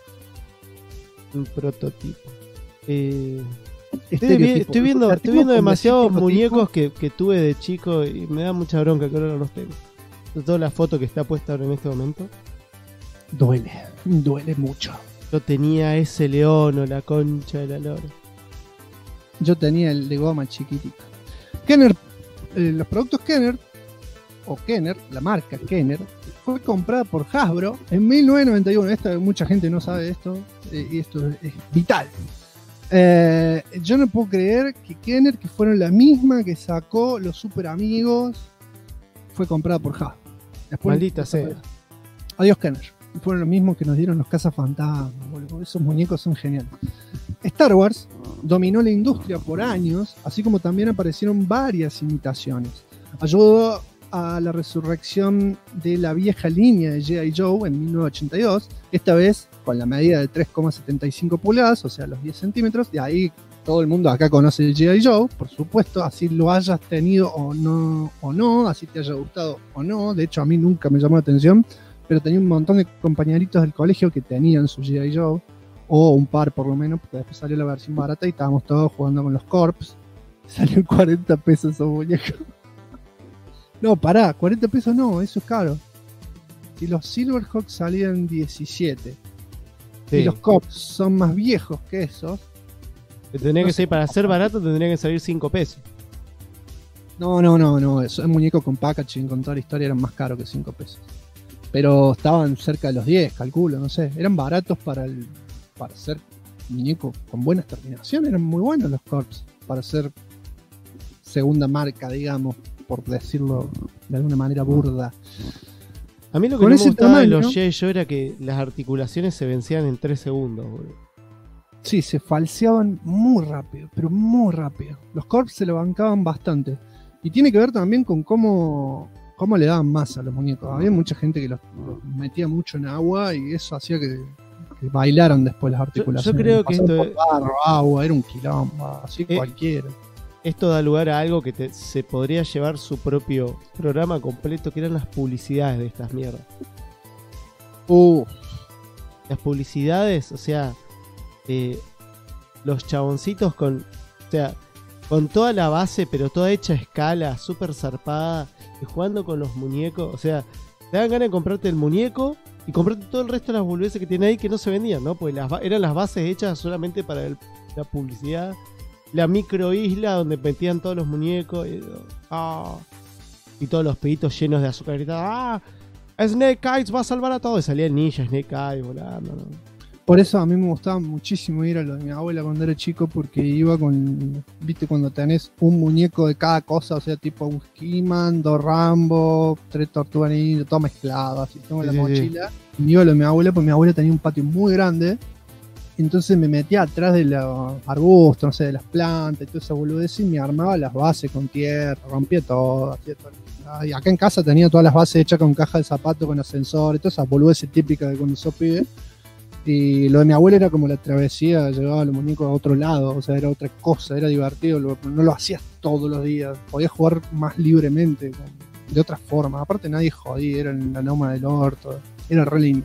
Estoy viendo demasiados muñecos que tuve de chico y me da mucha bronca que ahora no los tengo. Sobre todo la foto que está puesta ahora en este momento. Duele mucho. Yo tenía ese león o la concha de la lora. Yo tenía el de goma chiquitito. Kenner, los productos Kenner, o Kenner, la marca Kenner, fue comprada por Hasbro en 1991. Mucha gente no sabe esto, y esto es vital. Yo no puedo creer que Kenner, que fueron la misma que sacó los Super Amigos, fue comprada por Hasbro. Maldita sea. Adiós, Kenner. Fueron los mismos que nos dieron los cazafantasmas. Esos muñecos son geniales. Star Wars dominó la industria por años, así como también aparecieron varias imitaciones. Ayudó a la resurrección de la vieja línea de G.I. Joe en 1982, esta vez con la medida de 3,75 pulgadas, o sea, los 10 centímetros. De ahí todo el mundo acá conoce el G.I. Joe, por supuesto, así lo hayas tenido o no, así te haya gustado o no. De hecho, a mí nunca me llamó la atención, pero tenía un montón de compañeritos del colegio que tenían su G.I. Joe, o un par por lo menos, porque después salió la versión barata y estábamos todos jugando con los Corps. Salió 40 pesos esos muñecos. No, pará, 40 pesos no, eso es caro. Y los Silverhawks salían 17. Sí. Y los Corps son más viejos que esos. Tendría que ser, para ser barato tendría que salir 5 pesos. No, esos muñecos con packaging, con toda la historia, eran más caros que 5 pesos. Pero estaban cerca de los 10, calculo, no sé. Eran baratos para ser muñecos con buenas terminaciones, eran muy buenos los Corps. Para ser segunda marca, digamos, por decirlo de alguna manera burda. A mí lo que no me gustaba de los G.I. Joe era que las articulaciones se vencían en 3 segundos, boludo. Sí, se falseaban muy rápido, pero muy rápido. Los Corps se lo bancaban bastante. Y tiene que ver también con cómo le daban masa a los muñecos. Había mucha gente que los metía mucho en agua y eso hacía que bailaran después las articulaciones. Yo creo que esto por barro, agua, era un quilombo, así cualquiera. esto da lugar a algo que se podría llevar su propio programa completo, que eran las publicidades de estas mierdas. Las publicidades, o sea, los chaboncitos con toda la base, pero toda hecha a escala, súper zarpada, y jugando con los muñecos, o sea, te dan ganas de comprarte el muñeco y comprarte todo el resto de las boludeces que tiene ahí que no se vendían, ¿no? Pues eran las bases hechas solamente para la publicidad. La micro isla donde metían todos los muñecos y todos los peditos llenos de azúcar y tal. Snake Eyes va a salvar a todos. Y salía el ninja Snake Eyes volando, ¿no? Por eso a mí me gustaba muchísimo ir a lo de mi abuela cuando era chico, porque iba con, viste, cuando tenés un muñeco de cada cosa, o sea, tipo un He-Man, 2 Rambo, 3 Tortugas Ninja, todo mezclado, así, tengo la mochila. Y me iba a lo de mi abuela, porque mi abuela tenía un patio muy grande, entonces me metía atrás de los arbustos, no sé, de las plantas y toda esa boludez, y me armaba las bases con tierra, rompía todo, hacía todo. Y acá en casa tenía todas las bases hechas con caja de zapatos, con ascensor, y todas esas boludeces típicas de cuando sos pibe. Y lo de mi abuela era como la travesía, llevaba los muñecos a otro lado, o sea, era otra cosa, era divertido, no lo hacías todos los días, podías jugar más libremente, de otra forma. Aparte nadie jodía, era en la loma del orto, era re lindo.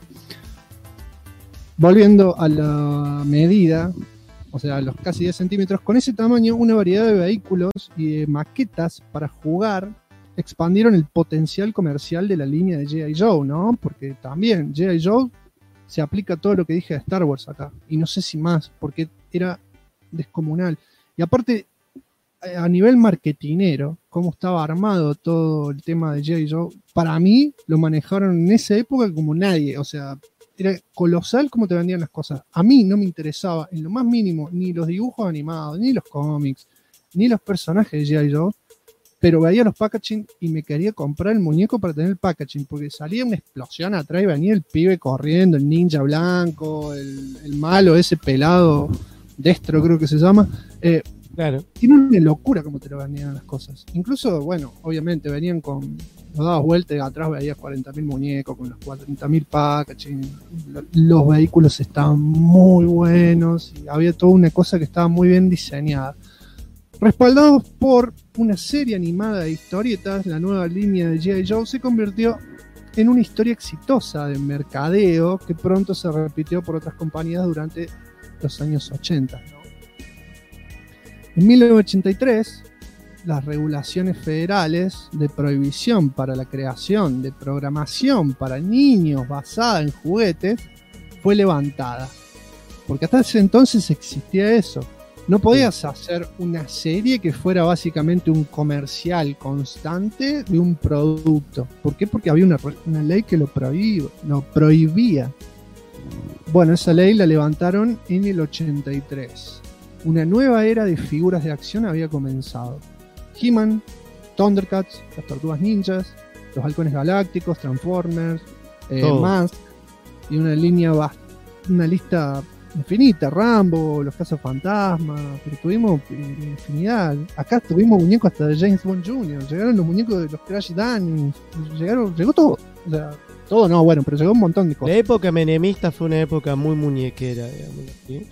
Volviendo a la medida, o sea, a los casi 10 centímetros, con ese tamaño, una variedad de vehículos y de maquetas para jugar expandieron el potencial comercial de la línea de G.I. Joe, ¿no? Porque también G.I. Joe se aplica todo lo que dije de Star Wars acá, y no sé si más, porque era descomunal. Y aparte, a nivel marketinero, cómo estaba armado todo el tema de G.I. Joe, para mí lo manejaron en esa época como nadie, o sea, era colosal cómo te vendían las cosas. A mí no me interesaba en lo más mínimo ni los dibujos animados, ni los cómics, ni los personajes de G.I. Joe, pero veía los packaging y me quería comprar el muñeco para tener el packaging, porque salía una explosión atrás y venía el pibe corriendo, el ninja blanco, el malo, ese pelado, Destro creo que se llama. Claro. Tiene una locura como te lo vendían las cosas. Incluso, bueno, obviamente venían con, nos dabas vueltas y atrás veías 40.000 muñecos con los 40.000 packaging. Los vehículos estaban muy buenos y había toda una cosa que estaba muy bien diseñada. Respaldados por una serie animada de historietas, la nueva línea de G.I. Joe se convirtió en una historia exitosa de mercadeo que pronto se repitió por otras compañías durante los años 80, ¿no? En 1983, las regulaciones federales de prohibición para la creación de programación para niños basada en juguetes fue levantada, porque hasta ese entonces existía eso. No podías hacer una serie que fuera básicamente un comercial constante de un producto. ¿Por qué? Porque había una ley que lo prohibía. Bueno, esa ley la levantaron en el 83. Una nueva era de figuras de acción había comenzado. He-Man, Thundercats, las Tortugas Ninjas, los Halcones Galácticos, Transformers, Mask, y una lista infinita, Rambo, los Cazafantasmas, pero tuvimos infinidad. Acá tuvimos muñecos hasta de James Bond Jr., llegaron los muñecos de los Crash Dummies, llegó todo. O sea, todo no, bueno, pero llegó un montón de cosas. La época menemista fue una época muy muñequera, digamos, ¿sí?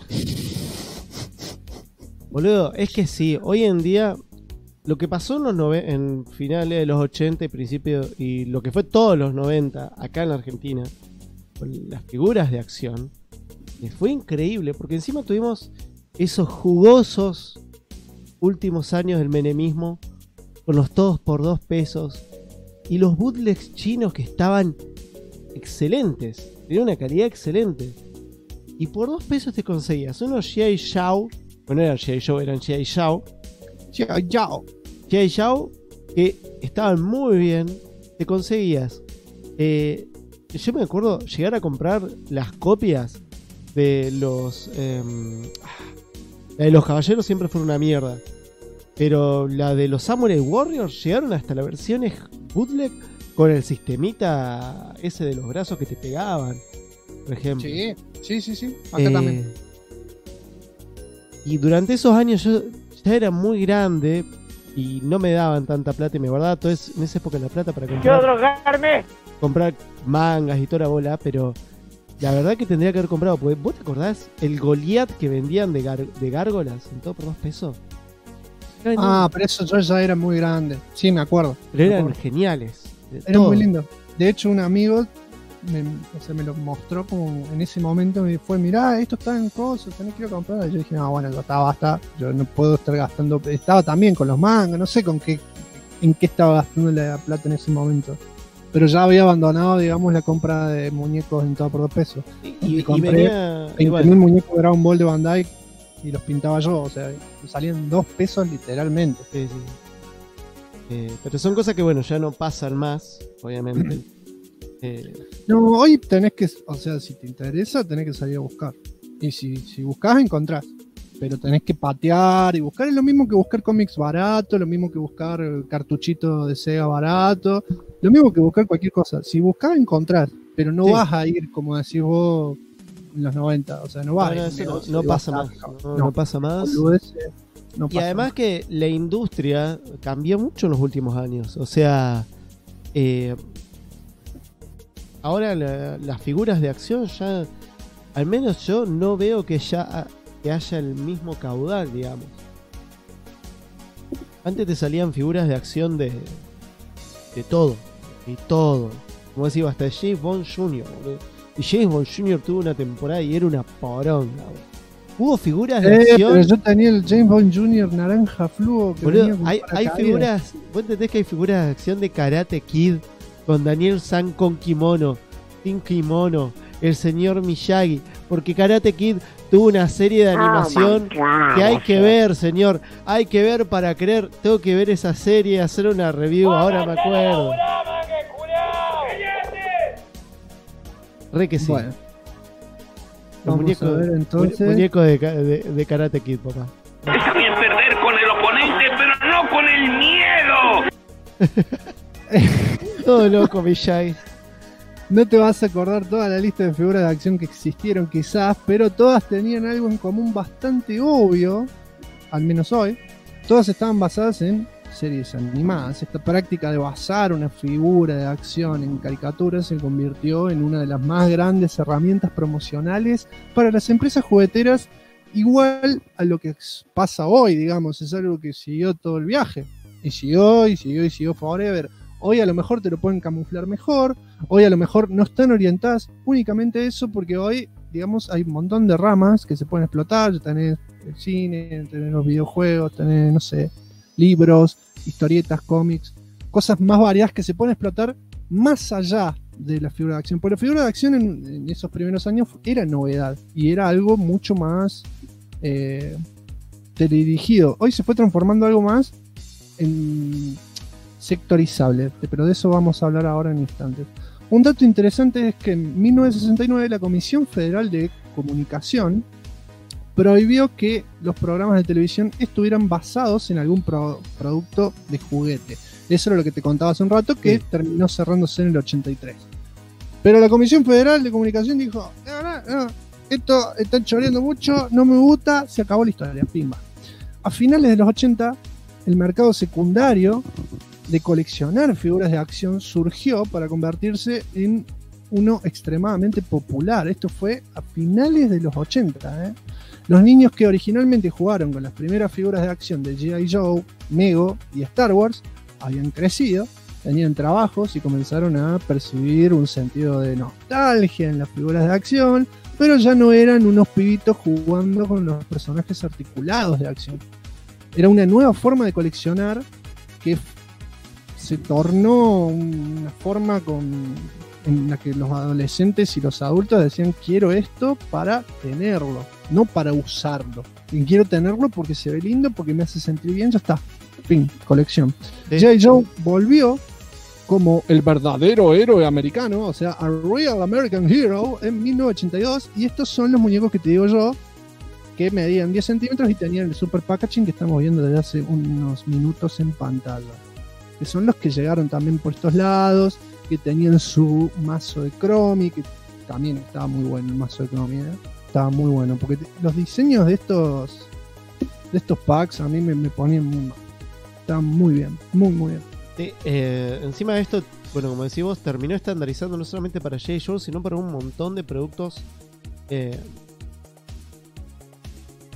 Boludo, es que sí, hoy en día lo que pasó en finales de los 80 y principios, y lo que fue todos los 90 acá en la Argentina, con las figuras de acción, fue increíble, porque encima tuvimos esos jugosos últimos años del menemismo, con los todos por 2 pesos, y los bootlegs chinos que estaban excelentes, tenían una calidad excelente, y por 2 pesos te conseguías unos G.I. Joe, bueno, no eran G.I. Joe, eran G.I. Joe, G.I. Joe, que estaban muy bien, te conseguías, yo me acuerdo llegar a comprar las copias de los la de los caballeros siempre fue una mierda, pero la de los Samurai Warriors llegaron hasta la versión bootleg con el sistemita ese de los brazos que te pegaban, por ejemplo. Sí, acá también. Y durante esos años yo ya era muy grande y no me daban tanta plata y me guardaba toda en esa época la plata para comprar mangas y toda la bola, pero la verdad que tendría que haber comprado, porque ¿vos te acordás el Goliath que vendían de gárgolas en todo por 2 pesos? Pero eso yo ya era muy grande. Sí, me acuerdo. Pero eran geniales. Era muy lindo. De hecho, un amigo me lo mostró como en ese momento. Me fue, mirá, esto está en cosas, tenés que ir a comprar. Y yo dije, no, bueno, ya está, basta. Yo no puedo estar gastando. Estaba también con los mangas, no sé en qué estaba gastando la plata en ese momento. Pero ya había abandonado, digamos, la compra de muñecos en todo por $2. Y compré 20.000 muñecos de Dragon Ball de Bandai y los pintaba yo, o sea, salían $2 literalmente. Sí. Pero son cosas que, bueno, ya no pasan más, obviamente. No, hoy tenés que, o sea, si te interesa, tenés que salir a buscar. Y si buscás, encontrás. Pero tenés que patear y buscar. Es lo mismo que buscar cómics baratos, lo mismo que buscar cartuchitos de Sega barato, lo mismo que buscar cualquier cosa. Si buscás, encontrás. Pero no vas a ir, como decís vos, en los 90. O sea, no vas a ir. No pasa más. No pasa más. Y además que la industria cambió mucho en los últimos años. O sea, ahora las figuras de acción ya, al menos yo no veo que haya el mismo caudal, digamos. Antes te salían figuras de acción de todo. Y todo. Como decía, hasta James Bond Jr. Y James Bond Jr. tuvo una temporada y era una poronga. Hubo figuras de acción. Pero yo tenía el James Bond Jr. naranja fluo. Boludo, hay figuras. ¿Vos entendés que hay figuras de acción de Karate Kid? Con Daniel San con kimono, sin kimono, el señor Miyagi. Porque Karate Kid tuvo una serie de animación que hay que ver, señor. Hay que ver para creer. Tengo que ver esa serie, hacer una review. Ahora me acuerdo. Re que sí. Bueno. Muñeco de Karate Kid, papá. Está bien perder con el oponente, pero no con el miedo. Todo loco, Miyagi. No te vas a acordar toda la lista de figuras de acción que existieron quizás, pero todas tenían algo en común bastante obvio, al menos hoy. Todas estaban basadas en series animadas. Esta práctica de basar una figura de acción en caricaturas se convirtió en una de las más grandes herramientas promocionales para las empresas jugueteras, igual a lo que pasa hoy, digamos. Es algo que siguió todo el viaje, y siguió forever. Hoy a lo mejor te lo pueden camuflar mejor, hoy a lo mejor no están orientadas únicamente a eso, porque hoy, digamos, hay un montón de ramas que se pueden explotar. Tenés el cine, tenés los videojuegos, tenés, no sé, libros, historietas, cómics, cosas más variadas que se pueden explotar más allá de la figura de acción. Porque la figura de acción en esos primeros años era novedad y era algo mucho más teledirigido. Hoy se fue transformando algo más en sectorizable, pero de eso vamos a hablar ahora en instantes. Un dato interesante es que en 1969 la Comisión Federal de Comunicación prohibió que los programas de televisión estuvieran basados en algún producto de juguete. Eso era lo que te contaba hace un rato, que terminó cerrándose en el 83. Pero la Comisión Federal de Comunicación dijo, no, esto está choreando mucho, no me gusta, se acabó la historia, pimba. A finales de los 80, el mercado secundario de coleccionar figuras de acción surgió para convertirse en uno extremadamente popular. Esto fue a finales de los 80, Los niños que originalmente jugaron con las primeras figuras de acción de G.I. Joe, Mego y Star Wars habían crecido, tenían trabajos y comenzaron a percibir un sentido de nostalgia en las figuras de acción, pero ya no eran unos pibitos jugando con los personajes articulados de acción. Era una nueva forma de coleccionar que se tornó una forma en la que los adolescentes y los adultos decían, quiero esto para tenerlo, no para usarlo. Y quiero tenerlo porque se ve lindo, porque me hace sentir bien, ya está. Fin, colección. Sí. G.I. Joe volvió como el verdadero héroe americano, o sea, a real American hero, en 1982. Y estos son los muñecos que te digo yo, que medían 10 centímetros y tenían el super packaging que estamos viendo desde hace unos minutos en pantalla. Que son los que llegaron también por estos lados, que tenían su mazo de Chromie, que también estaba muy bueno el mazo de Chromie, estaba muy bueno, porque los diseños de estos packs a mí me ponían muy mal. Estaban muy bien, muy bien. Sí, encima de esto, bueno, como decimos, terminó estandarizando no solamente para G.I. Joe, sino para un montón de productos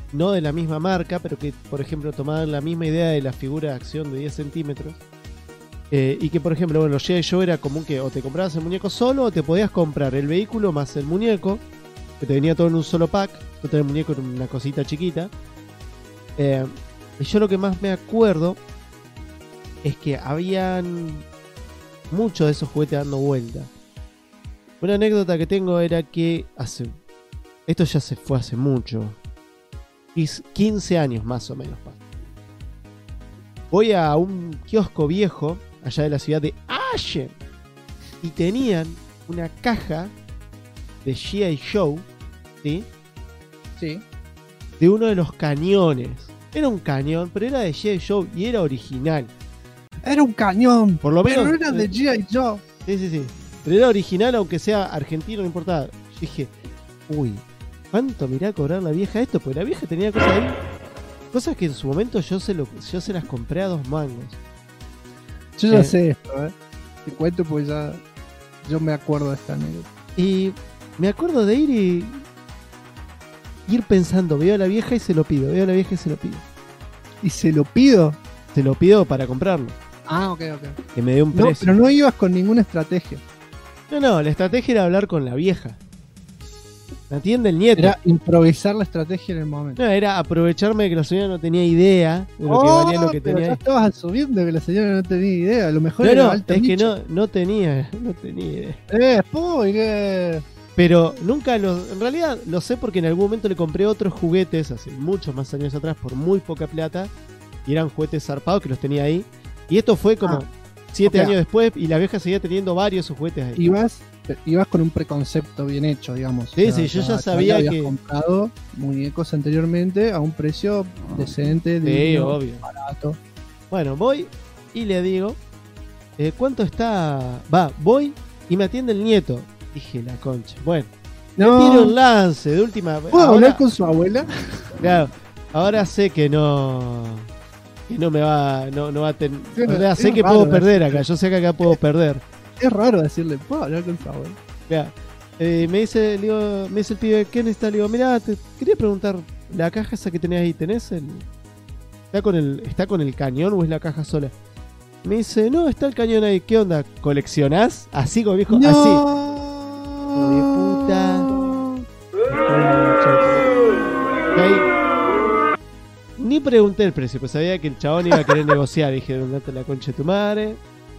no de la misma marca, pero que, por ejemplo, tomaban la misma idea de la figura de acción de 10 centímetros. Y que, por ejemplo, bueno, los G.I. Joe era común que o te comprabas el muñeco solo o te podías comprar el vehículo más el muñeco, que te venía todo en un solo pack. Tú tenés el muñeco en una cosita chiquita. Y yo lo que más me acuerdo es que habían muchos de esos juguetes dando vuelta. Una anécdota que tengo era que esto ya se fue hace mucho, 15 años más o menos. Voy a un kiosco viejo allá de la ciudad de Ashen y tenían una caja de G.I. Joe, ¿sí? Sí. De uno de los cañones. Era un cañón, pero era de G.I. Joe y era original. Era un cañón, por lo menos, pero era de G.I. Joe. Sí. Pero era original, aunque sea argentino, no importaba. Yo dije, uy, ¿cuánto me irá a cobrar la vieja esto? Porque la vieja tenía cosas ahí. Cosas que en su momento yo se las compré a 2 mangos. Yo ya sé esto, Te cuento porque ya yo me acuerdo de esta anécdota. Y me acuerdo de ir pensando, veo a la vieja y se lo pido, veo a la vieja y se lo pido. ¿Y se lo pido? Se lo pido para comprarlo. Ah, ok. Que me dé un precio. Pero no ibas con ninguna estrategia. No, la estrategia era hablar con la vieja. ¿Me atiende el nieto? Era improvisar la estrategia en el momento. No, era aprovecharme de que la señora no tenía idea de lo que valía lo que pero tenía. Ya estabas asumiendo que la señora no tenía idea. A lo mejor No, alta es nicho. que no tenía idea. Spoiler. Pero nunca en realidad lo sé porque en algún momento le compré otros juguetes hace muchos más años atrás por muy poca plata. Y eran juguetes zarpados que los tenía ahí. Y esto fue como 7 años después y la vieja seguía teniendo varios de sus juguetes ahí. Ibas con un preconcepto bien hecho, digamos. Sí, yo ya sabía que... habías comprado muñecos anteriormente a un precio decente, digno, obvio, barato. Bueno, voy y le digo, ¿cuánto está? Voy y me atiende el nieto. Dije, la concha. Bueno, no. Me tiro un lance de última. ¿Puedo hablar con su abuela? Claro, ahora sé que no me va, no va a tener. Sé que puedo perder acá. Yo sé que acá puedo perder. Es raro decirle, ¿puedo hablar con su abuela? Mira, me dice el pibe, ¿qué necesitas? Le digo, mirá, te quería preguntar, la caja esa que tenés ahí, ¿está con el cañón o es la caja sola? Me dice, no, está el cañón ahí, ¿qué onda? ¿Coleccionás? Así como dijo, no. Así. Hijo de puta. Ni pregunté el precio, pues sabía que el chabón iba a querer negociar. Dije, andate la concha de tu madre.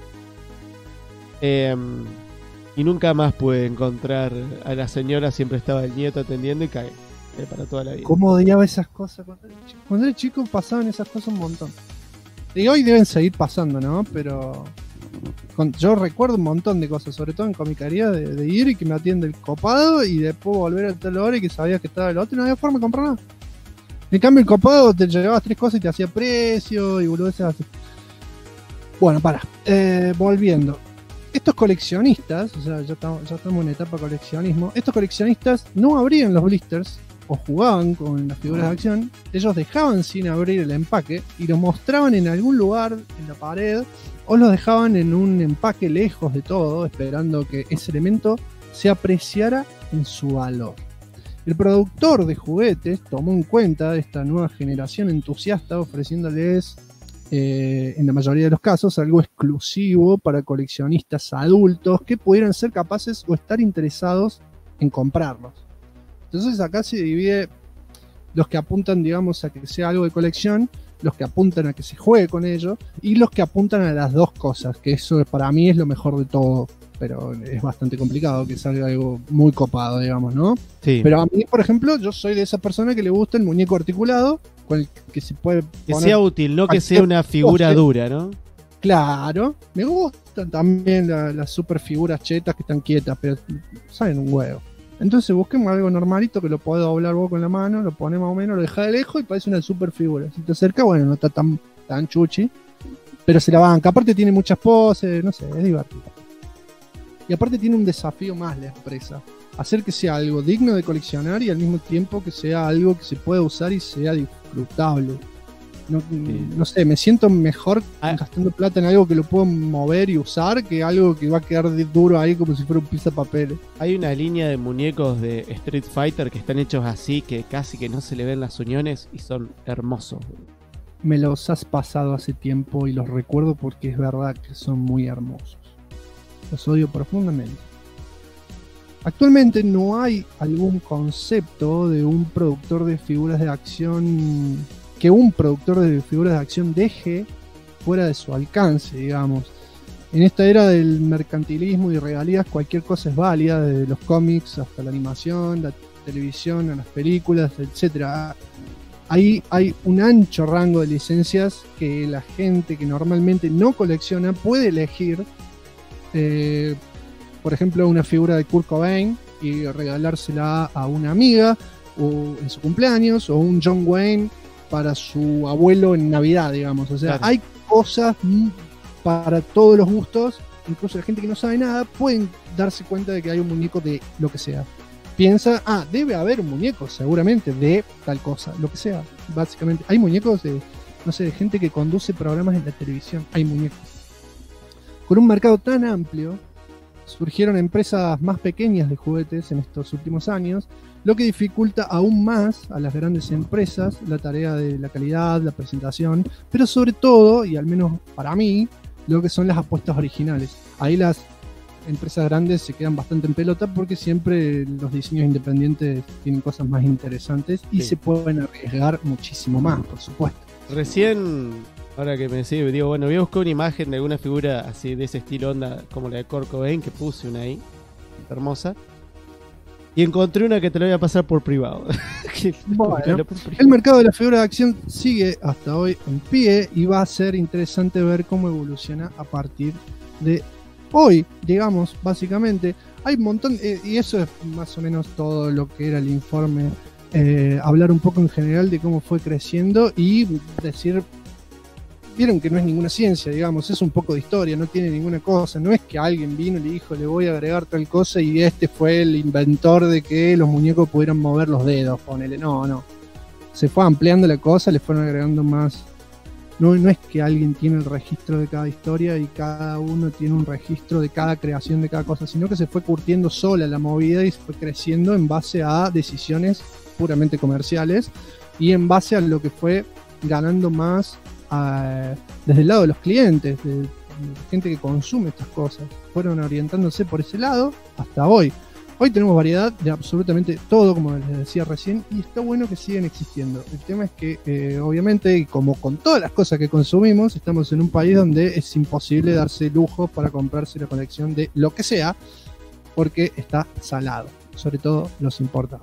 Y nunca más pude encontrar a la señora. Siempre estaba el nieto atendiendo y cagué para toda la vida. ¿Cómo odiaba esas cosas? Cuando era chico pasaban esas cosas un montón. Y hoy deben seguir pasando, ¿no? Pero yo recuerdo un montón de cosas, sobre todo en comicaría, de ir y que me atiende el copado y después volver a tal hora y que sabía que estaba el otro y no había forma de comprar nada. En cambio el copado te llevabas 3 cosas y te hacía precio y boludeces así. Bueno, volviendo. Estos coleccionistas, o sea, ya estamos en etapa de coleccionismo, estos coleccionistas no abrían los blisters o jugaban con las figuras de acción, ellos dejaban sin abrir el empaque y los mostraban en algún lugar en la pared o los dejaban en un empaque lejos de todo, esperando que ese elemento se apreciara en su valor. El productor de juguetes tomó en cuenta esta nueva generación entusiasta, ofreciéndoles en la mayoría de los casos algo exclusivo para coleccionistas adultos que pudieran ser capaces o estar interesados en comprarlos. Entonces acá se divide los que apuntan, digamos, a que sea algo de colección, los que apuntan a que se juegue con ello y los que apuntan a las dos cosas, que eso para mí es lo mejor de todo, pero es bastante complicado que salga algo muy copado, digamos, ¿no? Sí. Pero a mí, por ejemplo, yo soy de esa persona que le gusta el muñeco articulado, con el que se puede que sea útil, no que sea una figura dura, ¿no? Claro, me gustan también las super figuras chetas que están quietas, pero saben un huevo. Entonces busquemos algo normalito que lo podés doblar vos con la mano, lo pones más o menos, lo dejás de lejos y parece una super figura. Si te acercas, bueno, no está tan chuchi, pero se la banca. Aparte tiene muchas poses, no sé, es divertido. Y aparte tiene un desafío más la empresa. Hacer que sea algo digno de coleccionar y al mismo tiempo que sea algo que se pueda usar y sea disfrutable. No sé, me siento mejor gastando plata en algo que lo puedo mover y usar que algo que va a quedar duro ahí como si fuera un pisapapeles. Hay una línea de muñecos de Street Fighter que están hechos así, que casi que no se le ven las uniones y son hermosos. Me los has pasado hace tiempo y los recuerdo porque es verdad que son muy hermosos. Los odio profundamente. Actualmente no hay algún concepto de un productor de figuras de acción que un productor de figuras de acción deje fuera de su alcance, digamos. En esta era del mercantilismo y regalías, cualquier cosa es válida, desde los cómics hasta la animación, la televisión, a las películas, etc. Ahí hay un ancho rango de licencias que la gente que normalmente no colecciona puede elegir. Por ejemplo, una figura de Kurt Cobain y regalársela a una amiga o en su cumpleaños, o un John Wayne para su abuelo en Navidad, digamos. O sea, claro, hay cosas para todos los gustos. Incluso la gente que no sabe nada pueden darse cuenta de que hay un muñeco de lo que sea. Piensa, debe haber un muñeco seguramente de tal cosa, lo que sea. Básicamente, hay muñecos de, no sé, de gente que conduce programas en la televisión. Hay muñecos. Con un mercado tan amplio, surgieron empresas más pequeñas de juguetes en estos últimos años, lo que dificulta aún más a las grandes empresas la tarea de la calidad, la presentación, pero sobre todo, y al menos para mí, lo que son las apuestas originales. Ahí las empresas grandes se quedan bastante en pelota porque siempre los diseños independientes tienen cosas más interesantes y se pueden arriesgar muchísimo más, por supuesto. Recién, ahora que me decís, digo, bueno, voy a buscar una imagen de alguna figura así de ese estilo onda como la de Kurt Cobain, que puse una ahí, hermosa, y encontré una que te la voy a pasar por privado. Bueno, el mercado de la figura de acción sigue hasta hoy en pie y va a ser interesante ver cómo evoluciona a partir de hoy, digamos, básicamente. Hay un montón, y eso es más o menos todo lo que era el informe, hablar un poco en general de cómo fue creciendo y decir, vieron que no es ninguna ciencia, digamos, es un poco de historia, no tiene ninguna cosa, no es que alguien vino y le dijo, le voy a agregar tal cosa y este fue el inventor de que los muñecos pudieran mover los dedos, ponele, no. Se fue ampliando la cosa, le fueron agregando más. No es que alguien tiene el registro de cada historia y cada uno tiene un registro de cada creación de cada cosa, sino que se fue curtiendo sola la movida y se fue creciendo en base a decisiones puramente comerciales y en base a lo que fue ganando más desde el lado de los clientes, de gente que consume estas cosas. Fueron orientándose por ese lado hasta hoy. Hoy tenemos variedad de absolutamente todo, como les decía recién, y está bueno que sigan existiendo. El tema es que, obviamente, y como con todas las cosas que consumimos, estamos en un país donde es imposible darse lujos para comprarse la colección de lo que sea, porque está salado, sobre todo los importados.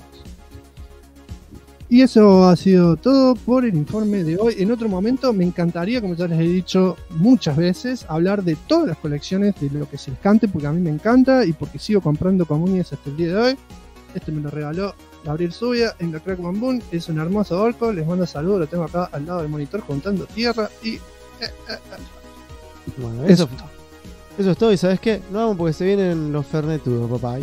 Y eso ha sido todo por el informe de hoy. En otro momento me encantaría, como ya les he dicho muchas veces, hablar de todas las colecciones de lo que se les cante, porque a mí me encanta y porque sigo comprando comunes hasta el día de hoy. Este me lo regaló Gabriel Zubia en la Crack Bamboo. Es un hermoso orco, les mando saludos, lo tengo acá al lado del monitor juntando tierra y... Bueno, eso es todo. ¿Y sabes qué? No vamos porque se vienen los fernetudos, papá.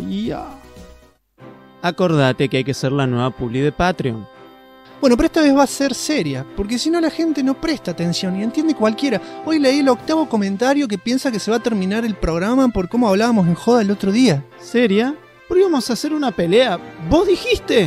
Acordate que hay que ser la nueva publi de Patreon. Bueno, pero esta vez va a ser seria, porque si no la gente no presta atención y entiende cualquiera. Hoy leí el 8º comentario que piensa que se va a terminar el programa por cómo hablábamos en joda el otro día. ¿Seria? ¿Por qué íbamos a hacer una pelea? ¿Vos dijiste?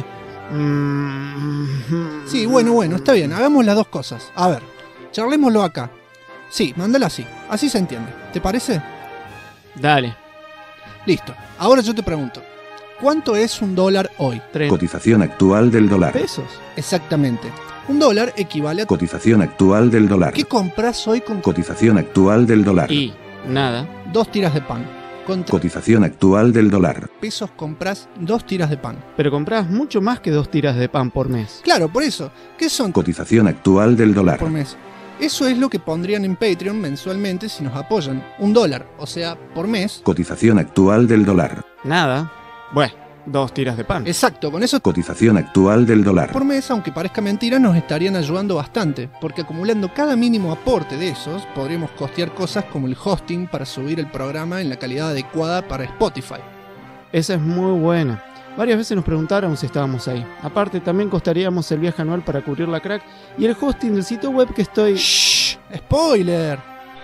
Sí, bueno, está bien, hagamos las dos cosas. A ver, charlémoslo acá. Sí, mándala así, así se entiende. ¿Te parece? Dale. Listo, ahora yo te pregunto. ¿Cuánto es $1 hoy? Cotización actual del dólar. ¿Pesos? Exactamente. $1 equivale a... Cotización actual del dólar. ¿Qué compras hoy con... Cotización actual del dólar. Y nada. 2 tiras de pan. Cotización actual del dólar. Pesos compras 2 tiras de pan. Pero compras mucho más que 2 tiras de pan por mes. Claro, por eso. ¿Qué son? Cotización actual del dólar. Por mes. Eso es lo que pondrían en Patreon mensualmente si nos apoyan. $1, o sea, por mes. Cotización actual del dólar. Nada. Bueno, 2 tiras de pan. Exacto, con eso... Cotización actual del dólar. Por mes, aunque parezca mentira, nos estarían ayudando bastante, porque acumulando cada mínimo aporte de esos, podríamos costear cosas como el hosting para subir el programa en la calidad adecuada para Spotify. Esa es muy buena. Varias veces nos preguntaron si estábamos ahí. Aparte, también costaríamos el viaje anual para cubrir la crack y el hosting del sitio web que estoy... ¡Shh! ¡Spoiler!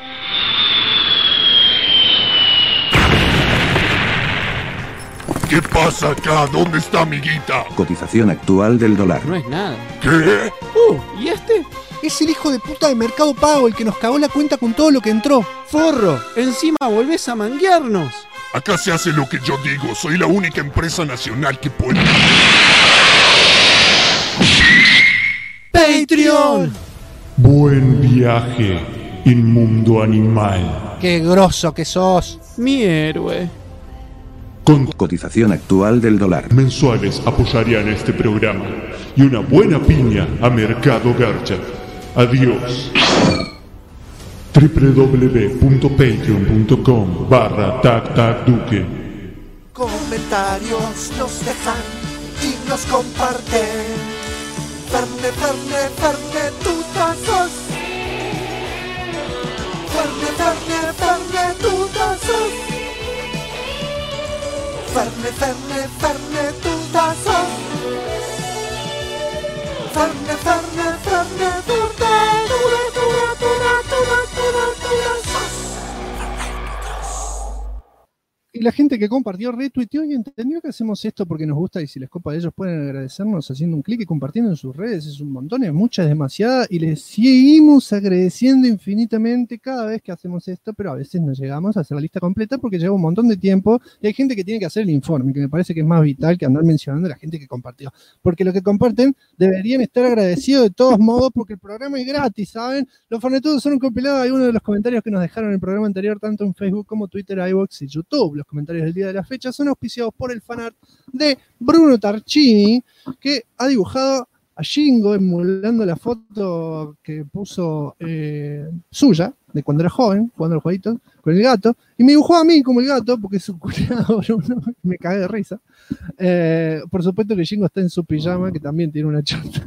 ¿Qué pasa acá? ¿Dónde está mi guita? Cotización actual del dólar. No es nada. ¿Qué? ¿Y este? Es el hijo de puta de Mercado Pago, el que nos cagó la cuenta con todo lo que entró. ¡Forro! ¡Encima volvés a manguearnos! Acá se hace lo que yo digo. Soy la única empresa nacional que puede... ¡Patreon! Buen viaje, inmundo animal. ¡Qué grosso que sos! Mi héroe. Con cotización actual del dólar. Mensuales apoyarían este programa y una buena piña a Mercado Garcha. Adiós. www.patreon.com/tactacduque. Comentarios nos dejan y nos comparten. Ferne, Ferne, Ferne, tú sos. Ferne, Ferne, Ferne, tú sos. Ferne, Ferne, Ferne, tú sos. Ferne, Ferne, Ferne, tú Y la gente que compartió, retuiteó y entendió que hacemos esto porque nos gusta y si les copa de ellos pueden agradecernos haciendo un clic y compartiendo en sus redes. Es un montón, es mucha, es demasiada y les seguimos agradeciendo infinitamente cada vez que hacemos esto, pero a veces no llegamos a hacer la lista completa porque lleva un montón de tiempo y hay gente que tiene que hacer el informe, que me parece que es más vital que andar mencionando a la gente que compartió. Porque lo que comparten deberían estar agradecidos de todos modos porque el programa es gratis, ¿saben? Los Farnetudos son un compilado de algunos de los comentarios que nos dejaron en el programa anterior, tanto en Facebook como Twitter, iVoox y YouTube. Los comentarios del día de la fecha son auspiciados por el fanart de Bruno Tarchini, que ha dibujado a Shingo emulando la foto que puso suya, de cuando era joven, jugando al jueguito, con el gato, y me dibujó a mí como el gato, porque es un culiado, me cagué de risa. Por supuesto que Shingo está en su pijama, que también tiene una chota.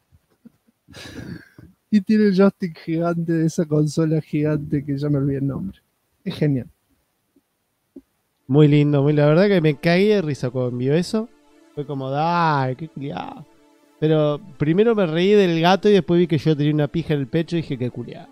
Y tiene el joystick gigante de esa consola gigante que ya me olvidé el nombre. Es genial. Muy lindo, la verdad que me caí de risa cuando envió eso. Fue como, ¡ay, qué culiado! Pero primero me reí del gato y después vi que yo tenía una pija en el pecho y dije, qué culiado.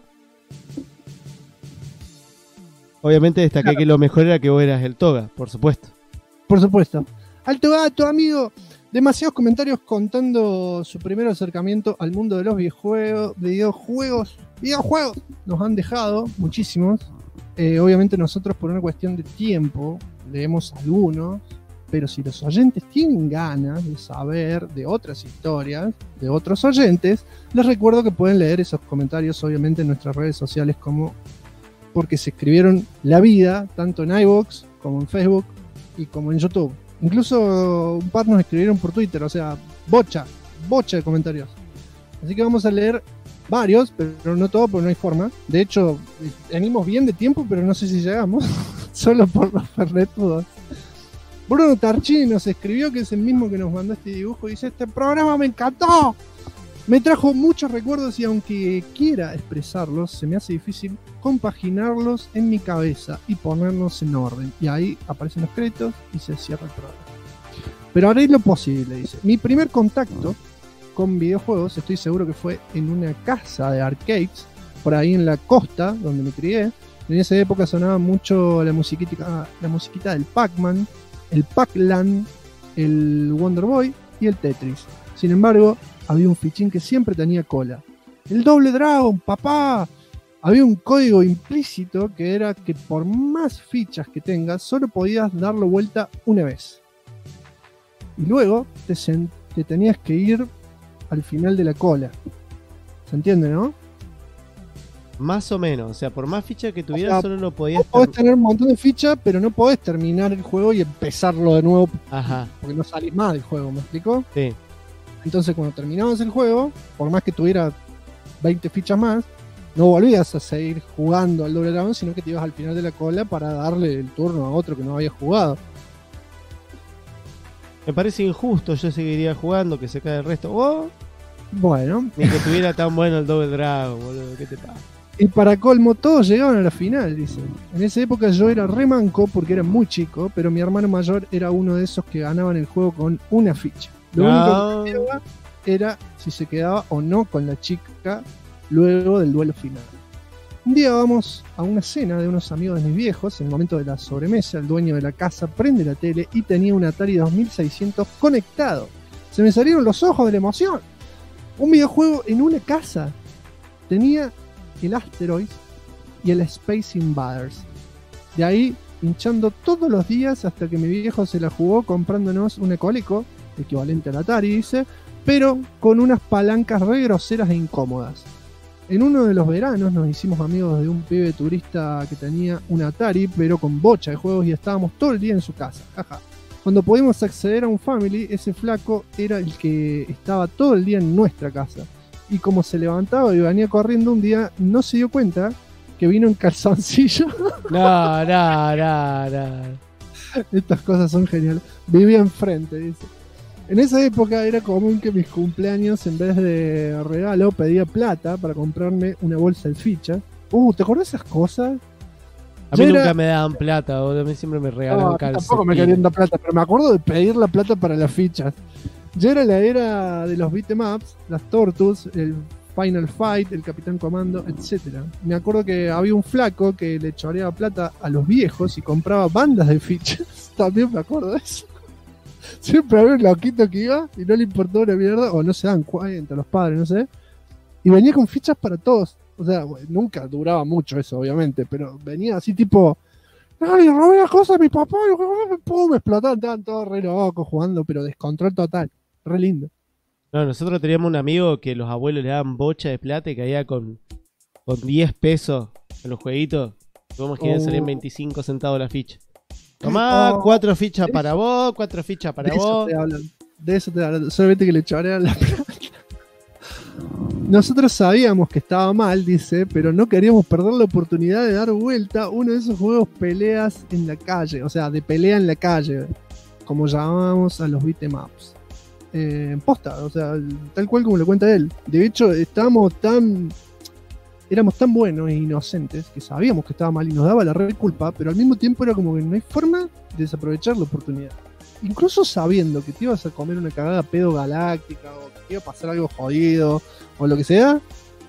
Obviamente destaqué que lo mejor era que vos eras el toga, por supuesto. Por supuesto. Alto gato, amigo. Demasiados comentarios contando su primer acercamiento al mundo de los videojuegos. Nos han dejado muchísimos. Obviamente nosotros por una cuestión de tiempo leemos algunos, pero si los oyentes tienen ganas de saber de otras historias, de otros oyentes, les recuerdo que pueden leer esos comentarios obviamente en nuestras redes sociales como porque se escribieron la vida, tanto en iVoox como en Facebook y como en YouTube. Incluso un par nos escribieron por Twitter, o sea, bocha de comentarios. Así que vamos a leer varios, pero no todos porque no hay forma. De hecho, venimos bien de tiempo, pero no sé si llegamos. Solo por los ferretudos. Bruno Tarchini nos escribió, que es el mismo que nos mandó este dibujo, y dice: este programa me encantó. Me trajo muchos recuerdos y aunque quiera expresarlos, se me hace difícil compaginarlos en mi cabeza y ponerlos en orden. Y ahí aparecen los créditos y se cierra el programa. Pero haré lo posible, dice. Mi primer contacto con videojuegos, estoy seguro que fue en una casa de arcades, por ahí en la costa, donde me crié. En esa época sonaba mucho la musiquita del Pac-Man, el Pac-Land, el Wonder Boy y el Tetris. Sin embargo, había un fichín que siempre tenía cola. ¡El Doble Dragon, papá! Había un código implícito que era que por más fichas que tengas, solo podías darlo vuelta una vez. Y luego te tenías que ir al final de la cola. ¿Se entiende, no? Más o menos, o sea, por más fichas que tuvieras, o sea, solo lo podías... Podés tener un montón de fichas, pero no podés terminar el juego y empezarlo de nuevo. Ajá. Porque no salís más del juego, ¿me explico? Sí. Entonces, cuando terminabas el juego, por más que tuviera 20 fichas más, no volvías a seguir jugando al Doble Dragón, sino que te ibas al final de la cola para darle el turno a otro que no había jugado. Me parece injusto, yo seguiría jugando, que se cae el resto. Oh, bueno. Ni que tuviera tan bueno el Double Dragon, boludo, ¿qué te pasa? Y para colmo, todos llegaban a la final, dice. En esa época yo era re manco porque era muy chico, pero mi hermano mayor era uno de esos que ganaban el juego con una ficha. Lo único que cambiaba era si se quedaba o no con la chica luego del duelo final. Un día vamos a una cena de unos amigos de mis viejos. En el momento de la sobremesa, el dueño de la casa prende la tele y tenía un Atari 2600 conectado. Se me salieron los ojos de la emoción. Un videojuego en una casa. Tenía el Asteroids y el Space Invaders. De ahí hinchando todos los días hasta que mi viejo se la jugó comprándonos un Ecoleco, equivalente al Atari, dice, pero con unas palancas re groseras e incómodas. En uno de los veranos nos hicimos amigos de un pibe turista que tenía un Atari, pero con bocha de juegos, y estábamos todo el día en su casa. Jaja. Cuando pudimos acceder a un Family, ese flaco era el que estaba todo el día en nuestra casa. Y como se levantaba y venía corriendo un día, no se dio cuenta que vino en calzoncillo. No. Estas cosas son geniales. Vivía enfrente, dice. En esa época era común que mis cumpleaños, en vez de regalo, pedía plata para comprarme una bolsa de fichas. ¿Te acuerdas de esas cosas? A mí nunca me daban plata, a mí siempre me regalaban calcetín. Tampoco me querían dar plata, pero me acuerdo de pedir la plata para las fichas. Ya era la era de los beat'em ups, las Tortus, el Final Fight, el Capitán Comando, etc. Me acuerdo que había un flaco que le choreaba plata a los viejos y compraba bandas de fichas. También me acuerdo de eso. Siempre había un loquito que iba y no le importó una mierda, o no se dan cuenta los padres, no sé. Y venía con fichas para todos. O sea, nunca duraba mucho eso, obviamente, pero venía así tipo, ¡ay, robé las cosas de mi papá! Y ¡pum! Me explotaban, estaban todos re locos jugando, pero descontrol total. Re lindo. No, nosotros teníamos un amigo que los abuelos le daban bocha de plata y caía con 10 pesos en los jueguitos. Tuvimos que salían 25 centavos la ficha. Tomá, 4 fichas para vos, 4 fichas para vos. De eso te hablan. Solamente que le chorean la plata. Nosotros sabíamos que estaba mal, dice, pero no queríamos perder la oportunidad de dar vuelta uno de esos juegos peleas en la calle. O sea, de pelea en la calle, como llamábamos a los beat'em ups. Posta, o sea, tal cual como le cuenta él. De hecho, éramos tan buenos e inocentes que sabíamos que estaba mal y nos daba la re culpa, pero al mismo tiempo era como que no hay forma de desaprovechar la oportunidad. Incluso sabiendo que te ibas a comer una cagada pedo galáctica o que te iba a pasar algo jodido o lo que sea,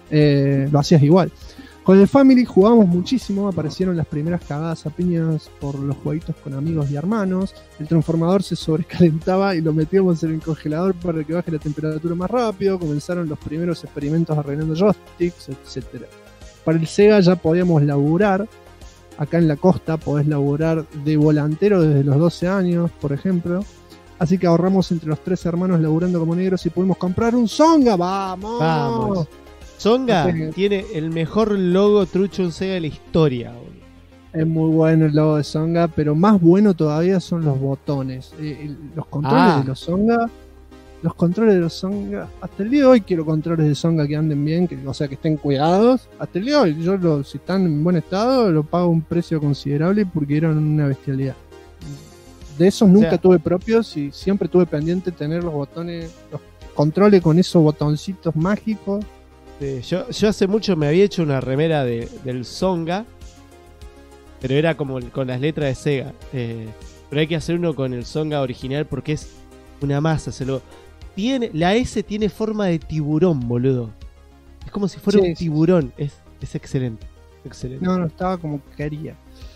lo hacías igual. Con el Family jugábamos muchísimo, aparecieron las primeras cagadas a piñas por los jueguitos con amigos y hermanos, el transformador se sobrecalentaba y lo metíamos en el congelador para que baje la temperatura más rápido, comenzaron los primeros experimentos arreglando joysticks, etc. Para el Sega ya podíamos laburar, acá en la costa podés laburar de volantero desde los 12 años, por ejemplo, así que ahorramos entre los 3 hermanos laburando como negros y pudimos comprar un Songa. ¡Vamos! Songa tiene el mejor logo trucho en Sega de la historia. Es muy bueno el logo de Songa, pero más bueno todavía son los botones. Los controles de los Songa. Los controles de los Songa. Hasta el día de hoy quiero controles de Songa que anden bien, o sea, que estén cuidados. Hasta el día de hoy, si están en buen estado, lo pago un precio considerable porque eran una bestialidad. De esos nunca tuve propios y siempre tuve pendiente tener los botones, los controles con esos botoncitos mágicos. Yo hace mucho me había hecho una remera del Songa, pero era como con las letras de Sega. Pero hay que hacer uno con el Songa original porque es una masa. La S tiene forma de tiburón, boludo. Es como si fuera un tiburón. Es excelente. No, estaba como quería.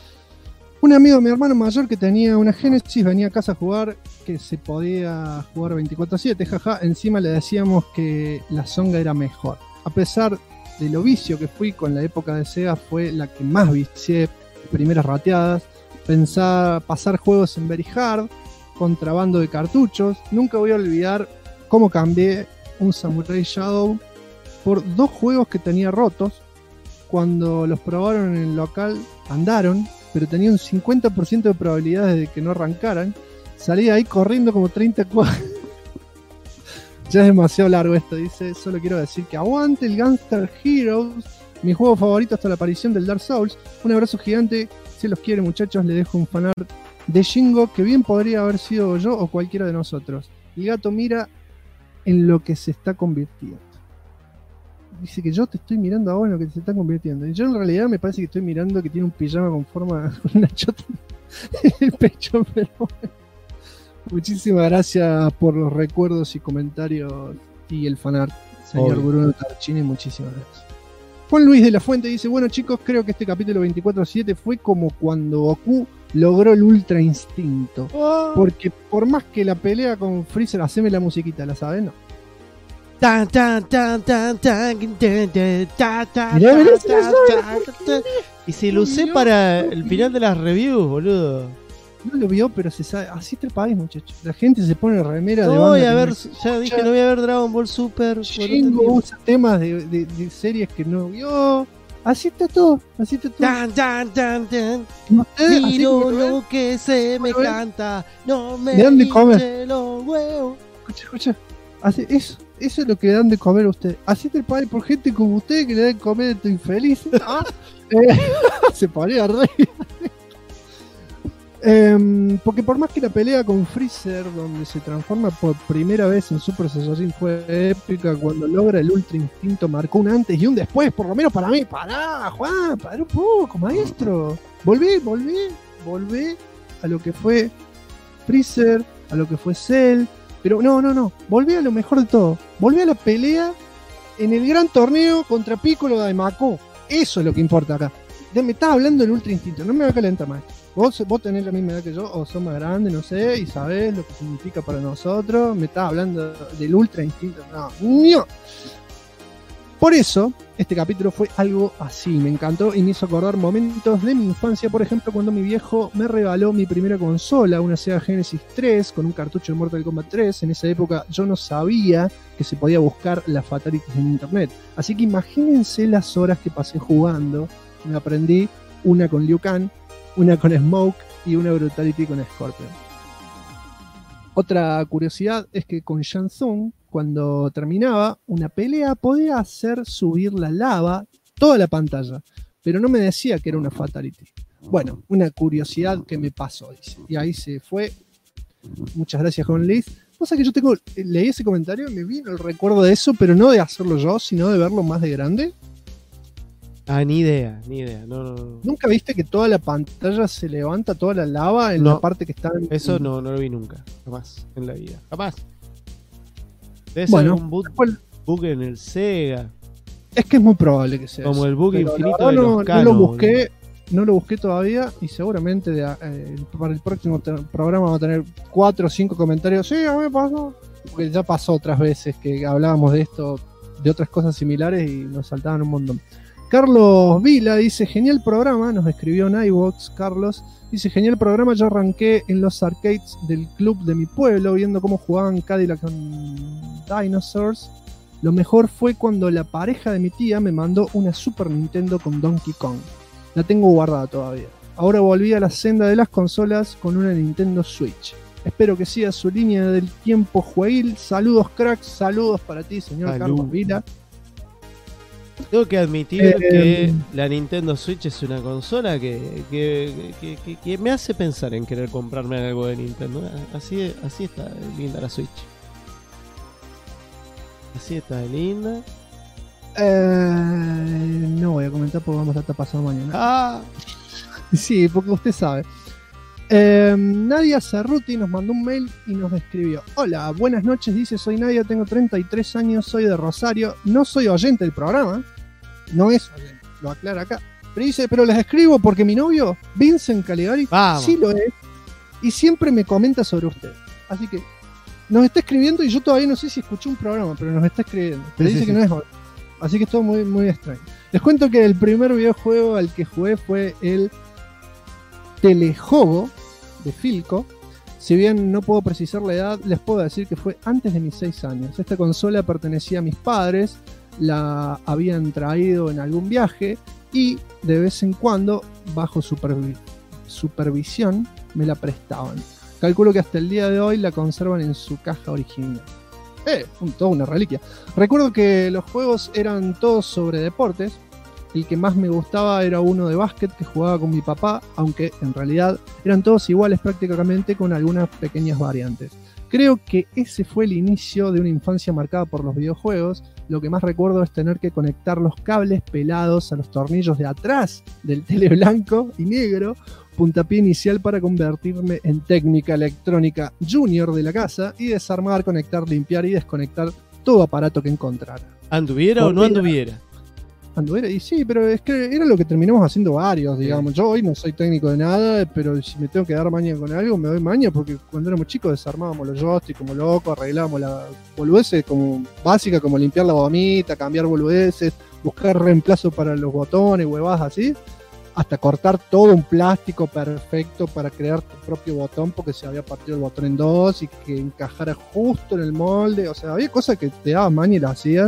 Un amigo de mi hermano mayor que tenía una Genesis venía a casa a jugar, que se podía jugar 24/7, jaja. Encima le decíamos que la Songa era mejor. A pesar de lo vicio que fui con la época de Sega, fue la que más vicié, primeras rateadas, pasar juegos en Very Hard, contrabando de cartuchos. Nunca voy a olvidar cómo cambié un Samurai Shadow por 2 juegos que tenía rotos. Cuando los probaron en el local, andaron, pero tenía un 50% de probabilidades de que no arrancaran. Salí ahí corriendo como 30 cuadras. Ya es demasiado largo esto, dice. Solo quiero decir que aguante el Gunstar Heroes, mi juego favorito hasta la aparición del Dark Souls. Un abrazo gigante, si los quiere muchachos. Le dejo un fanart de Shingo que bien podría haber sido yo o cualquiera de nosotros. El gato mira en lo que se está convirtiendo. dice que yo te estoy mirando a vos en lo que se está convirtiendo. Y yo en realidad me parece que estoy mirando que tiene un pijama con forma, con una chota en el pecho, pero bueno. Muchísimas gracias por los recuerdos y comentarios y el fanart, señor Bruno Tarchini, muchísimas gracias. Juan Luis de la Fuente dice, bueno chicos, creo que este capítulo 24/7 fue como cuando Goku logró el Ultra Instinto. Porque por más que la pelea con Freezer, haceme la musiquita, ¿la sabes? No. Tan, tan, tan, tan, tan, tan, tan, tan, y se lo usé para el final de las reviews, boludo. No lo vio, pero se sabe. Así está el país, muchachos. La gente se pone remera de no banda. Voy a ver, ya dije, no voy a ver Dragon Ball Super. Shingo usa temas de series que no vio. Así está todo, así está todo. Tan, tan, tan, tan. Miro lo que se me canta. No me dan de comer. Los huevos. Escucha. Eso es lo que le dan de comer a ustedes. Así te pague por gente como ustedes que le dan de comer, estoy infeliz. Se ponía re. Porque por más que la pelea con Freezer, donde se transforma por primera vez en Super Saiyajin, fue épica, cuando logra el Ultra Instinto marcó un antes y un después, por lo menos para mí. Pará, Juan, pará un poco, maestro. Volvé a lo que fue Freezer, a lo que fue Cell. Pero no, volví a lo mejor de todo. Volví a la pelea en el gran torneo contra Piccolo Daimaku. Eso es lo que importa acá. Me estás hablando del Ultra Instinto, no me va a calentar más. Vos tenés la misma edad que yo, o sos más grande, no sé, y sabés lo que significa para nosotros. Me estás hablando del Ultra Instinto. No. Por eso, este capítulo fue algo así. Me encantó y me hizo acordar momentos de mi infancia. Por ejemplo, cuando mi viejo me regaló mi primera consola, una Sega Genesis 3, con un cartucho de Mortal Kombat 3. En esa época yo no sabía que se podía buscar las fatalities en internet. Así que imagínense las horas que pasé jugando. Me aprendí una con Liu Kang, una con Smoke y una Brutality con Scorpion. Otra curiosidad es que con Shang Tsung, cuando terminaba una pelea, podía hacer subir la lava toda la pantalla, pero no me decía que era una fatality. Bueno, una curiosidad que me pasó, dice. Y ahí se fue. Muchas gracias, Juan Liz. O sea que yo leí ese comentario y me vino el recuerdo de eso, pero no de hacerlo yo, sino de verlo más de grande. Ni idea. No. ¿Nunca viste que toda la pantalla se levanta, toda la lava en la parte que está en... Eso no lo vi nunca, jamás en la vida, jamás. Debe ser un bug en el Sega. Es que es muy probable que sea como eso. el bug Pero infinito de los Canon. No lo busqué todavía y seguramente para el próximo programa vamos a tener 4 o 5 comentarios. Sí, a mí me pasó. Porque ya pasó otras veces que hablábamos de esto, de otras cosas similares y nos saltaban un montón. Carlos Vila dice, genial programa, nos escribió en iVoox, Carlos, dice, genial programa, yo arranqué en los arcades del club de mi pueblo, viendo cómo jugaban Cadillac con Dinosaurs. Lo mejor fue cuando la pareja de mi tía me mandó una Super Nintendo con Donkey Kong. La tengo guardada todavía. Ahora volví a la senda de las consolas con una Nintendo Switch. Espero que siga su línea del tiempo jueguil. Saludos cracks, saludos para ti, señor Carlos Vila. Tengo que admitir que la Nintendo Switch es una consola que me hace pensar en querer comprarme algo de Nintendo. Así está linda la Switch. Así está linda. No voy a comentar porque vamos a estar pasando mañana. Sí, porque usted sabe. Nadia Cerruti nos mandó un mail y nos escribió: hola, buenas noches, dice, soy Nadia, tengo 33 años, soy de Rosario, no soy oyente del programa, no es oyente, lo aclara acá, pero dice, pero les escribo porque mi novio, Vincent Caligari, sí lo es, y siempre me comenta sobre usted, así que nos está escribiendo y yo todavía no sé si escuché un programa, pero nos está escribiendo, pero dice que no es oyente, así que es todo muy, muy extraño. Les cuento que el primer videojuego al que jugué fue el Telejogo de Philco. Si bien no puedo precisar la edad, les puedo decir que fue antes de mis 6 años. Esta consola pertenecía a mis padres, la habían traído en algún viaje y de vez en cuando, bajo supervisión, me la prestaban. Calculo que hasta el día de hoy la conservan en su caja original. Toda una reliquia. Recuerdo que los juegos eran todos sobre deportes. El que más me gustaba era uno de básquet que jugaba con mi papá, aunque en realidad eran todos iguales prácticamente con algunas pequeñas variantes. Creo que ese fue el inicio de una infancia marcada por los videojuegos. Lo que más recuerdo es tener que conectar los cables pelados a los tornillos de atrás del tele blanco y negro, puntapié inicial para convertirme en técnica electrónica junior de la casa y desarmar, conectar, limpiar y desconectar todo aparato que encontrara. ¿Anduviera o no anduviera? Anduviera, y sí, pero es que era lo que terminamos haciendo varios, digamos. Yo hoy no soy técnico de nada, pero si me tengo que dar maña con algo, me doy maña, porque cuando éramos chicos desarmábamos los joysticks como locos, arreglábamos la boludeces como básica, como limpiar la gomita, cambiar boludeces, buscar reemplazo para los botones, huevadas así, hasta cortar todo un plástico perfecto para crear tu propio botón, porque se había partido el botón en dos y que encajara justo en el molde. O sea, había cosas que te daban maña y las hacías,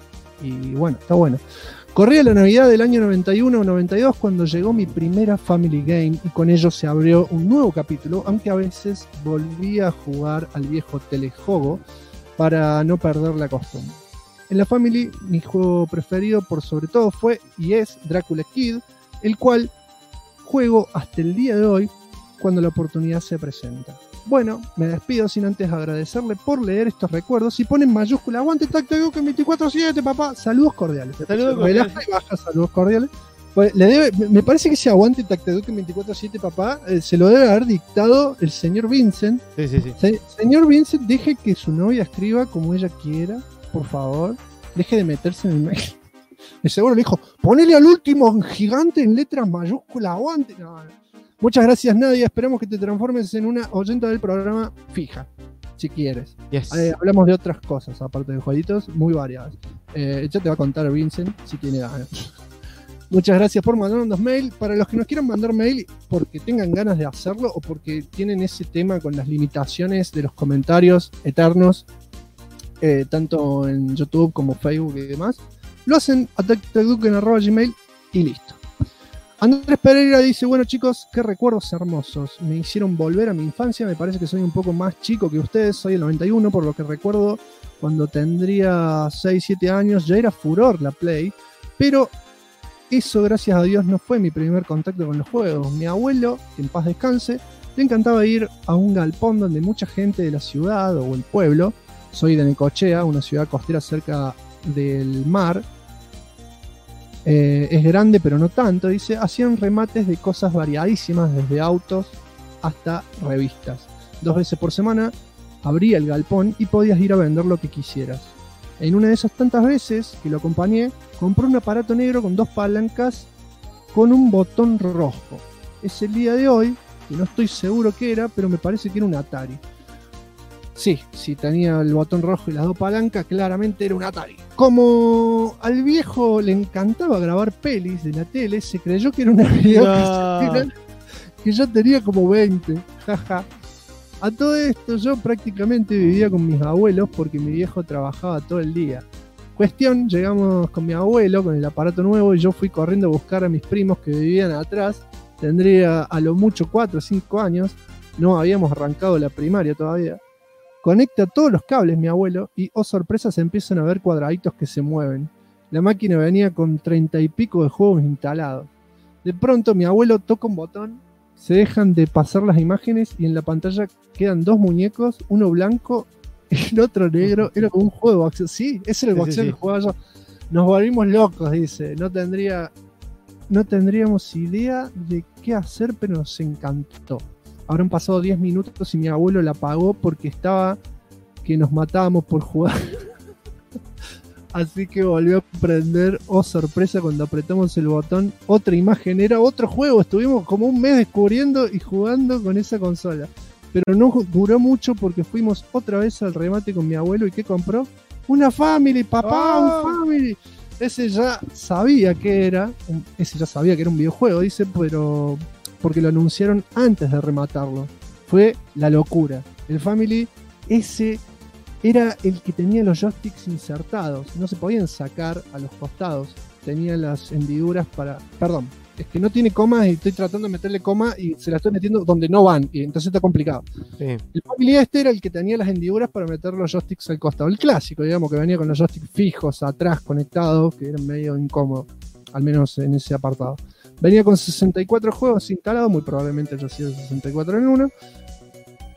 y bueno, está bueno. Corría la Navidad del año 91 o 92 cuando llegó mi primera Family Game y con ello se abrió un nuevo capítulo, aunque a veces volvía a jugar al viejo telejuego para no perder la costumbre. En la Family mi juego preferido por sobre todo fue y es Drácula Kid, el cual juego hasta el día de hoy cuando la oportunidad se presenta. Bueno, me despido sin antes agradecerle por leer estos recuerdos y ponen mayúscula aguante Tacteduken 24/7, papá. Saludos cordiales. Saludos cordiales. Y baja, saludos cordiales. Pues, me parece que ese aguante Tacteduken 24/7, papá, se lo debe haber dictado el señor Vincent. Sí. Señor Vincent, deje que su novia escriba como ella quiera, por favor. Deje de meterse en el mail. De seguro le dijo, ponele al último gigante en letras mayúsculas, aguante. No. Muchas gracias, Nadia. Esperemos que te transformes en una oyente del programa fija, si quieres. Yes. Hablamos de otras cosas, aparte de jueguitos, muy variadas. Ya te va a contar Vincent, si tiene ganas. Muchas gracias por mandarnos mail. Para los que nos quieran mandar mail porque tengan ganas de hacerlo o porque tienen ese tema con las limitaciones de los comentarios eternos, tanto en YouTube como Facebook y demás, lo hacen a tacteduken@gmail y listo. Andrés Pereira dice, bueno chicos, qué recuerdos hermosos, me hicieron volver a mi infancia, me parece que soy un poco más chico que ustedes, soy el 91, por lo que recuerdo cuando tendría 6-7 años, ya era furor la Play, pero eso gracias a Dios no fue mi primer contacto con los juegos. Mi abuelo, que en paz descanse, le encantaba ir a un galpón donde mucha gente de la ciudad o el pueblo, soy de Necochea, una ciudad costera cerca del mar, es grande pero no tanto, dice, hacían remates de cosas variadísimas, desde autos hasta revistas. 2 veces por semana abría el galpón y podías ir a vender lo que quisieras. En una de esas tantas veces que lo acompañé, compré un aparato negro con 2 palancas con un botón rojo. Es el día de hoy, que no estoy seguro qué era, pero me parece que era un Atari. Sí, tenía el botón rojo y las 2 palancas, claramente era un Atari. Como al viejo le encantaba grabar pelis de la tele, se creyó que era una videocasetera que yo tenía como 20. Jaja. A todo esto yo prácticamente vivía con mis abuelos porque mi viejo trabajaba todo el día. Cuestión, llegamos con mi abuelo con el aparato nuevo y yo fui corriendo a buscar a mis primos que vivían atrás. Tendría a lo mucho 4 o 5 años, no habíamos arrancado la primaria todavía. Conecta todos los cables mi abuelo y, oh sorpresa, se empiezan a ver cuadraditos que se mueven. La máquina venía con 30 y pico de juegos instalados. De pronto mi abuelo toca un botón, se dejan de pasar las imágenes y en la pantalla quedan 2 muñecos, uno blanco y el otro negro. Era como un juego de boxeo. Sí, ese era el boxeo que jugaba yo. Nos volvimos locos, dice. No tendríamos idea de qué hacer, pero nos encantó. Habrán pasado 10 minutos y mi abuelo la apagó porque estaba que nos matábamos por jugar. Así que volvió a prender, oh sorpresa, cuando apretamos el botón, otra imagen, era otro juego. Estuvimos como un mes descubriendo y jugando con esa consola. Pero no duró mucho porque fuimos otra vez al remate con mi abuelo. ¿Y qué compró? Una Family, papá, un Family. Ese ya sabía que era un videojuego, dice, pero porque lo anunciaron antes de rematarlo. Fue la locura. El Family, ese era el que tenía los joysticks insertados. No se podían sacar a los costados. Tenía las hendiduras para... Perdón, es que no tiene comas y estoy tratando de meterle coma y se la estoy metiendo donde no van. Y entonces está complicado. Sí. El Family era el que tenía las hendiduras para meter los joysticks al costado. El clásico, digamos, que venía con los joysticks fijos atrás, conectados, que eran medio incómodos. Al menos en ese apartado. Venía con 64 juegos instalados, muy probablemente haya sido 64 en uno.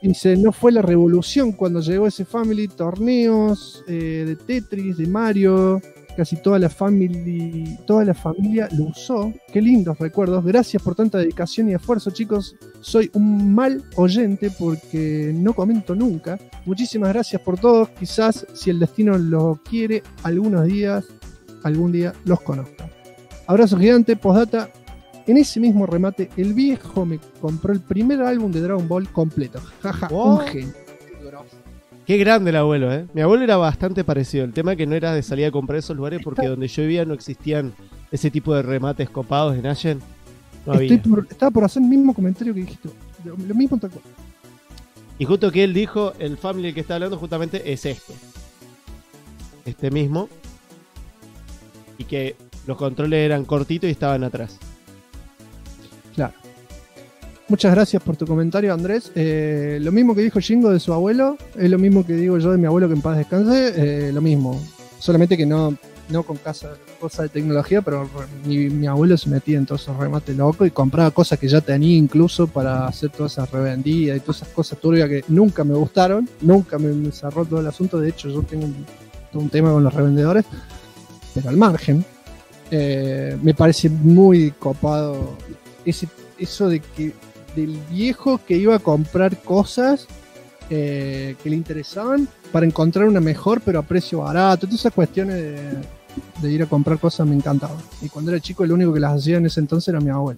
Dice, no fue la revolución cuando llegó ese Family, torneos de Tetris, de Mario, casi toda la familia lo usó. Qué lindos recuerdos. Gracias por tanta dedicación y esfuerzo, chicos. Soy un mal oyente porque no comento nunca. Muchísimas gracias por todo. Quizás, si el destino lo quiere, algún día los conozca. Abrazo gigante, postdata. En ese mismo remate, el viejo me compró el primer álbum de Dragon Ball completo. Jaja, un genio. Qué grande el abuelo, ¿eh? Mi abuelo era bastante parecido. El tema es que no era de salir a comprar esos lugares porque donde yo vivía no existían ese tipo de remates copados en Allen. No había. Estaba por hacer el mismo comentario que dijiste. Lo mismo tal cual. Y justo que él dijo, el Family que está hablando justamente es este mismo. Y que los controles eran cortitos y estaban atrás. Claro. Muchas gracias por tu comentario, Andrés. Lo mismo que dijo Jingo de su abuelo, es lo mismo que digo yo de mi abuelo, que en paz descanse. Lo mismo. Solamente que no con cosas de tecnología, pero mi abuelo se metía en todos esos remates locos y compraba cosas que ya tenía incluso para hacer todas esas revendidas y todas esas cosas turbias que nunca me gustaron. Nunca me cerró todo el asunto. De hecho, yo tengo un tema con los revendedores. Pero al margen, me parece muy copado eso de que del viejo que iba a comprar cosas que le interesaban para encontrar una mejor pero a precio barato. Todas esas cuestiones de ir a comprar cosas me encantaban. Y cuando era chico el único que las hacía en ese entonces era mi abuelo.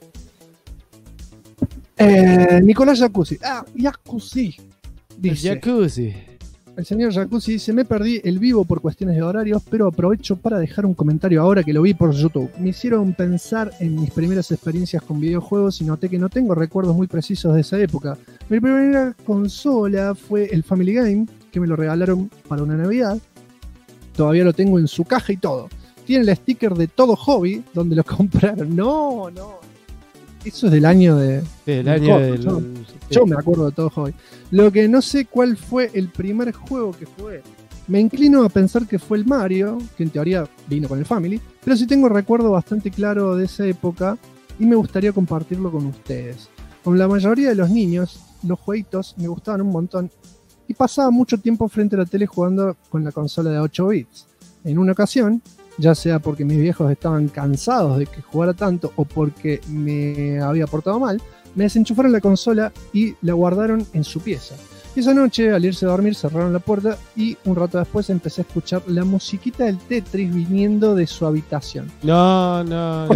Nicolás Jacuzzi. Jacuzzi. Dice, el señor Jacuzzi dice, me perdí el vivo por cuestiones de horarios, pero aprovecho para dejar un comentario ahora que lo vi por YouTube. Me hicieron pensar en mis primeras experiencias con videojuegos y noté que no tengo recuerdos muy precisos de esa época. Mi primera consola fue el Family Game, que me lo regalaron para una Navidad. Todavía lo tengo en su caja y todo. Tiene el sticker de Todo Hobby, donde lo compraron. No. Eso es del año de... Yo me acuerdo de Todo Hobby. Lo que no sé cuál fue el primer juego que jugué. Me inclino a pensar que fue el Mario, que en teoría vino con el Family, pero sí tengo recuerdo bastante claro de esa época y me gustaría compartirlo con ustedes. Con la mayoría de los niños, los jueguitos me gustaban un montón y pasaba mucho tiempo frente a la tele jugando con la consola de 8 bits. En una ocasión, ya sea porque mis viejos estaban cansados de que jugara tanto o porque me había portado mal, me desenchufaron la consola y la guardaron en su pieza. Y esa noche, al irse a dormir, cerraron la puerta y un rato después empecé a escuchar la musiquita del Tetris viniendo de su habitación. No.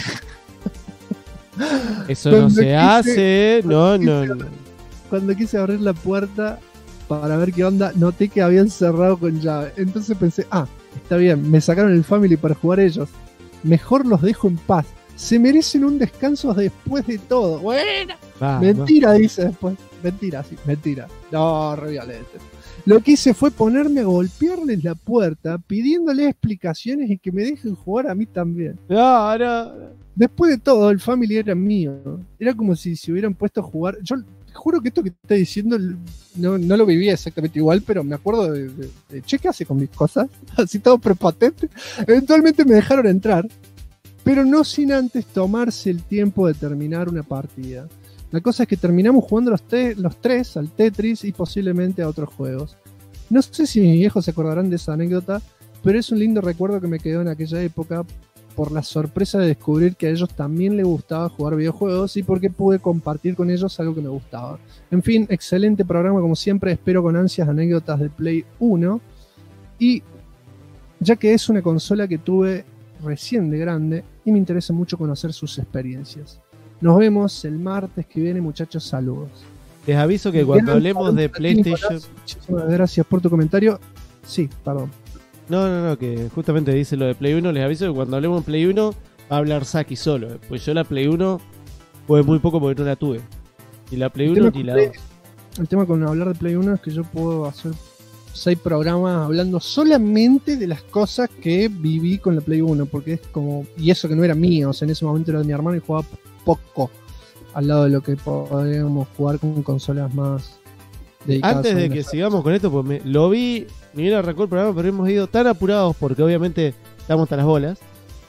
Eso no se hace. No. Cuando quise abrir la puerta para ver qué onda, noté que habían cerrado con llave. Entonces pensé, está bien, me sacaron el Family para jugar ellos. Mejor los dejo en paz. Se merecen un descanso después de todo. Bueno. Mentira, dice después. Mentira. No, re violento. Lo que hice fue ponerme a golpearles la puerta, pidiéndoles explicaciones y que me dejen jugar a mí también. No. Después de todo, el Family era mío. Era como si se hubieran puesto a jugar. Yo juro que esto que te está diciendo no lo vivía exactamente igual, pero me acuerdo de che, ¿qué hace con mis cosas? Así todo prepotente. Eventualmente me dejaron entrar, pero no sin antes tomarse el tiempo de terminar una partida. La cosa es que terminamos jugando los tres al Tetris y posiblemente a otros juegos. No sé si mis viejos se acordarán de esa anécdota, pero es un lindo recuerdo que me quedó en aquella época por la sorpresa de descubrir que a ellos también les gustaba jugar videojuegos y porque pude compartir con ellos algo que me gustaba. En fin, excelente programa como siempre, espero con ansias anécdotas de Play 1 y ya que es una consola que tuve recién de grande y me interesa mucho conocer sus experiencias. Nos vemos el martes que viene, muchachos, saludos. Les aviso que cuando hablemos de PlayStation... Muchísimas gracias por tu comentario. Sí, perdón. No, que justamente dice lo de Play 1. Les aviso que cuando hablemos de Play 1 va a hablar Saki solo. Pues yo la Play 1 jugué muy poco porque no la tuve. Y la Play 1 ni la 2. El tema con hablar de Play 1 es que yo puedo hacer 6 programas hablando solamente de las cosas que viví con la Play 1. Porque es como... Y eso que no era mío. O sea, en ese momento era de mi hermano y jugaba poco al lado de lo que podríamos jugar con consolas más dedicadas. Antes de que sigamos con esto, pues lo vi, ni bien arrancó el programa, pero hemos ido tan apurados porque obviamente estamos hasta las bolas.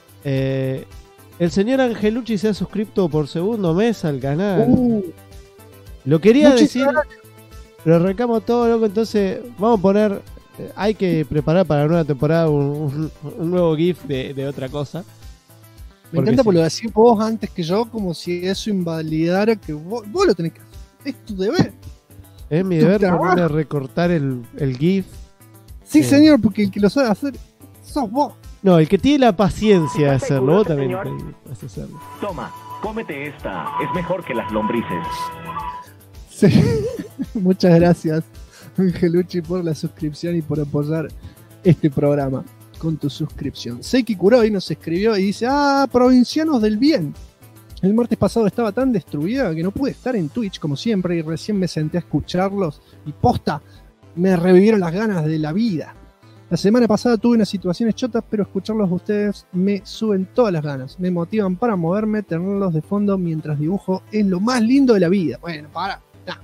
El señor Angelucci se ha suscrito por segundo mes al canal. Lo quería decir. Lo arrancamos todo, loco. Entonces, vamos a poner. Hay que preparar para la nueva temporada un nuevo GIF de otra cosa. Me encanta porque lo decís vos antes que yo, como si eso invalidara que vos lo tenés que hacer. Es tu deber. Es mi deber ponerme a recortar el GIF. Sí, señor, porque el que lo sabe hacer sos vos. No, el que tiene la paciencia de hacerlo, vos también vas a hacerlo. Toma, cómete esta. Es mejor que las lombrices. Sí. Muchas gracias, Angelucci, por la suscripción y por apoyar este programa con tu suscripción. Seiki Kuroi nos escribió y dice: provincianos del bien. El martes pasado estaba tan destruida que no pude estar en Twitch como siempre y recién me senté a escucharlos y posta, me revivieron las ganas de la vida. La semana pasada tuve unas situaciones chotas, pero escucharlos a ustedes me suben todas las ganas. Me motivan para moverme, tenerlos de fondo mientras dibujo es lo más lindo de la vida. Bueno, para.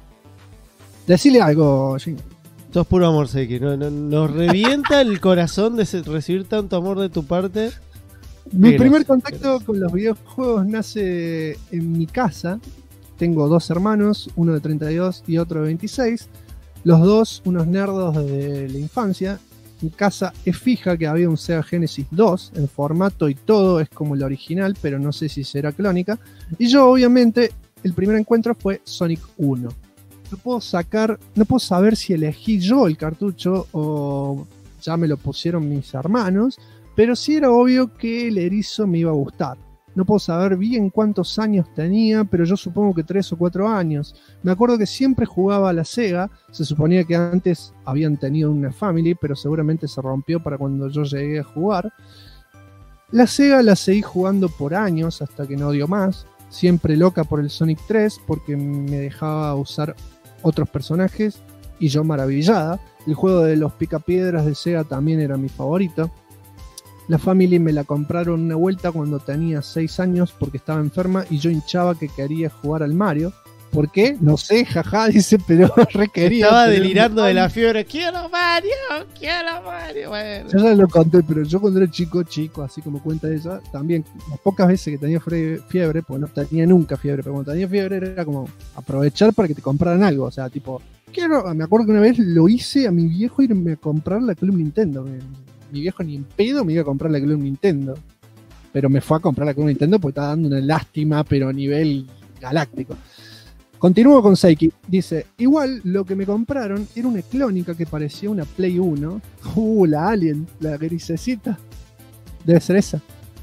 Decile algo, Jim. Sos puro amor, Seiki. Nos revienta el corazón de recibir tanto amor de tu parte. Mi primer contacto con los videojuegos nace en mi casa. Tengo 2 hermanos, uno de 32 y otro de 26. Los dos unos nerdos desde la infancia. En casa es fija que había un Sega Genesis 2, el formato y todo es como el original, pero no sé si será clónica. Y yo, obviamente, el primer encuentro fue Sonic 1. No puedo saber si elegí yo el cartucho o ya me lo pusieron mis hermanos, pero sí era obvio que el erizo me iba a gustar. No puedo saber bien cuántos años tenía, pero yo supongo que 3 o 4 años. Me acuerdo que siempre jugaba a la Sega. Se suponía que antes habían tenido una Family, pero seguramente se rompió para cuando yo llegué a jugar. La Sega la seguí jugando por años hasta que no dio más. Siempre loca por el Sonic 3 porque me dejaba usar otros personajes y yo maravillada. El juego de los picapiedras de Sega también era mi favorito. La Family me la compraron una vuelta cuando tenía 6 años porque estaba enferma y yo hinchaba que quería jugar al Mario. ¿Por qué? No sé, jaja, dice, pero requería. Estaba delirando de la fiebre. ¡Quiero Mario! ¡Quiero Mario! Bueno. Yo ya lo conté, pero yo cuando era chico, así como cuenta ella, también las pocas veces que tenía fiebre, pues no tenía nunca fiebre, pero cuando tenía fiebre era como aprovechar para que te compraran algo. O sea, tipo, me acuerdo que una vez lo hice a mi viejo irme a comprar la Club Nintendo. Mi viejo ni en pedo me iba a comprar la Club Nintendo. Pero me fue a comprar la Club Nintendo porque estaba dando una lástima, pero a nivel galáctico. Continúo con Seiki. Dice: igual lo que me compraron era una clónica que parecía una Play 1. La Alien, la grisecita. Debe ser esa.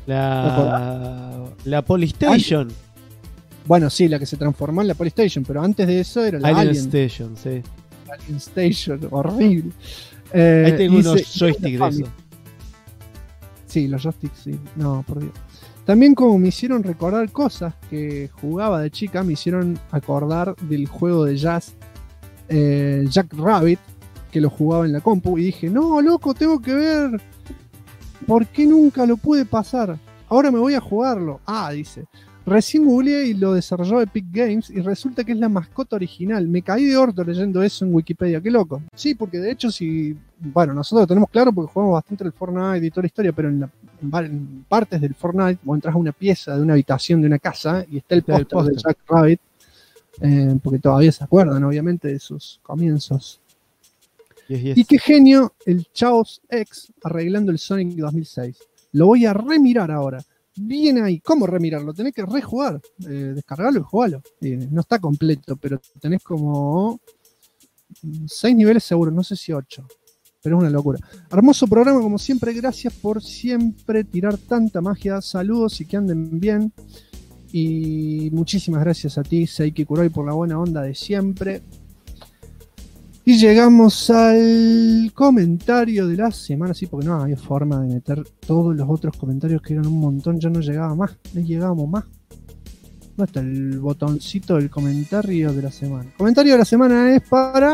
La Polystation. Bueno, sí, la que se transformó en la Polystation, pero antes de eso era la Alien Station, sí. Alien Station, horrible. Ahí tengo unos joysticks de eso. Sí, los joysticks, sí. No, por Dios. También como me hicieron recordar cosas que jugaba de chica, me hicieron acordar del juego de jazz Jack Rabbit, que lo jugaba en la compu, y dije, no, loco, tengo que ver por qué nunca lo pude pasar. Ahora me voy a jugarlo. Dice, recién googleé y lo desarrolló Epic Games y resulta que es la mascota original. Me caí de orto leyendo eso en Wikipedia, qué loco. Sí, porque de hecho nosotros lo tenemos claro porque jugamos bastante el Fortnite y toda la historia, pero en partes del Fortnite vos entras a una pieza de una habitación de una casa y está el póster de Jack Rabbit, porque todavía se acuerdan obviamente de sus comienzos. Yes. Y qué genio el Chaos X arreglando el Sonic 2006. Lo voy a remirar ahora. Bien ahí. ¿Cómo remirarlo? Tenés que rejugar, descargarlo y jugarlo. No está completo, pero tenés como 6 niveles seguro, no sé si 8. Pero es una locura. Hermoso programa como siempre, gracias por siempre tirar tanta magia. Saludos y que anden bien. Y muchísimas gracias a ti, Seiki Kuroi, por la buena onda de siempre. Y llegamos al comentario de la semana, sí, porque no había forma de meter todos los otros comentarios que eran un montón, ya no llegaba más, no llegábamos más. ¿Dónde está el botoncito del comentario de la semana? El comentario de la semana es para...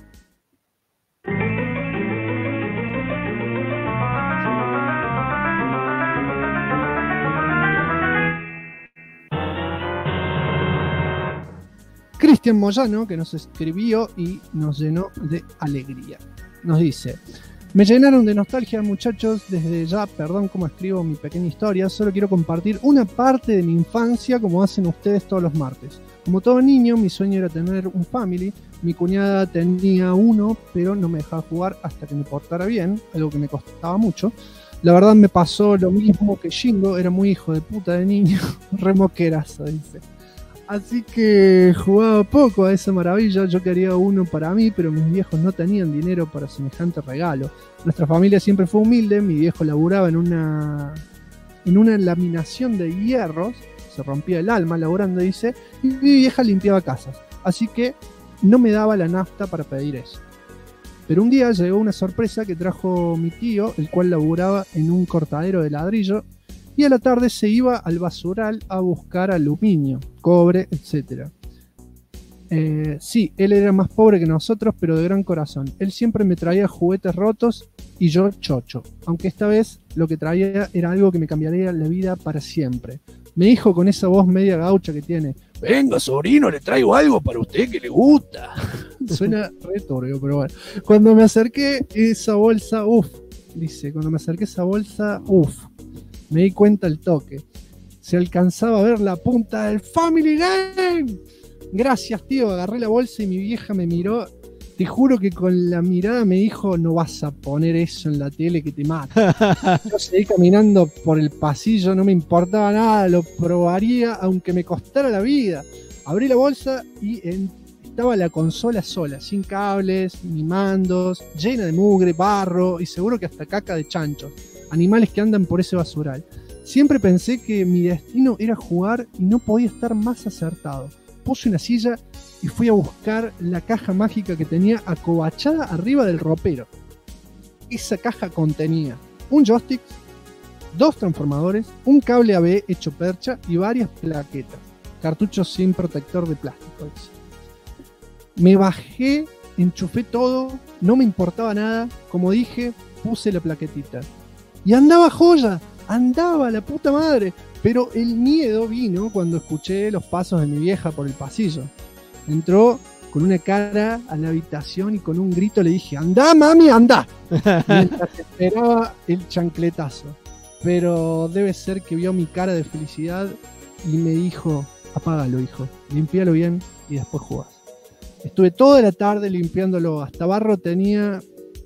Cristian Moyano, que nos escribió y nos llenó de alegría. Nos dice: Me llenaron de nostalgia, muchachos. Desde ya, perdón cómo escribo mi pequeña historia. Solo quiero compartir una parte de mi infancia como hacen ustedes todos los martes. Como todo niño, mi sueño era tener un family. Mi cuñada tenía uno, pero no me dejaba jugar hasta que me portara bien, algo que me costaba mucho. La verdad me pasó lo mismo que Shingo, era muy hijo de puta de niño, remoquerazo, dice. Así que jugaba poco a esa maravilla. Yo quería uno para mí, pero mis viejos no tenían dinero para semejante regalo. Nuestra familia siempre fue humilde. Mi viejo laburaba en una laminación de hierros. Se rompía el alma laburando, dice. Y mi vieja limpiaba casas. Así que no me daba la nafta para pedir eso. Pero un día llegó una sorpresa que trajo mi tío, el cual laburaba en un cortadero de ladrillo. Y a la tarde se iba al basural a buscar aluminio, cobre, etc. Sí, él era más pobre que nosotros, pero de gran corazón. Él siempre me traía juguetes rotos y yo chocho. Aunque esta vez lo que traía era algo que me cambiaría la vida para siempre. Me dijo con esa voz media gaucha que tiene: venga, sobrino, le traigo algo para usted que le gusta. Suena re turbio, pero bueno. Cuando me acerqué esa bolsa, me di cuenta al toque. Se alcanzaba a ver la punta del Family Game. Gracias, tío. Agarré la bolsa y mi vieja me miró. Te juro que con la mirada me dijo: no vas a poner eso en la tele que te mata. Yo seguí caminando por el pasillo, no me importaba nada, lo probaría aunque me costara la vida. Abrí la bolsa y estaba la consola sola, sin cables, ni mandos, llena de mugre, barro y seguro que hasta caca de chanchos. Animales que andan por ese basural. Siempre pensé que mi destino era jugar y no podía estar más acertado. Puse una silla y fui a buscar la caja mágica que tenía acobachada arriba del ropero. Esa caja contenía un joystick, 2 transformadores, un cable AB hecho percha y varias plaquetas. Cartuchos sin protector de plástico. Me bajé, enchufé todo, no me importaba nada. Como dije, puse la plaquetita. Y andaba joya, andaba la puta madre. Pero el miedo vino cuando escuché los pasos de mi vieja por el pasillo. Entró con una cara a la habitación y con un grito le dije: ¡andá, mami, andá! Mientras esperaba el chancletazo. Pero debe ser que vio mi cara de felicidad y me dijo: apágalo, hijo, limpialo bien y después jugás. Estuve toda la tarde limpiándolo, hasta barro tenía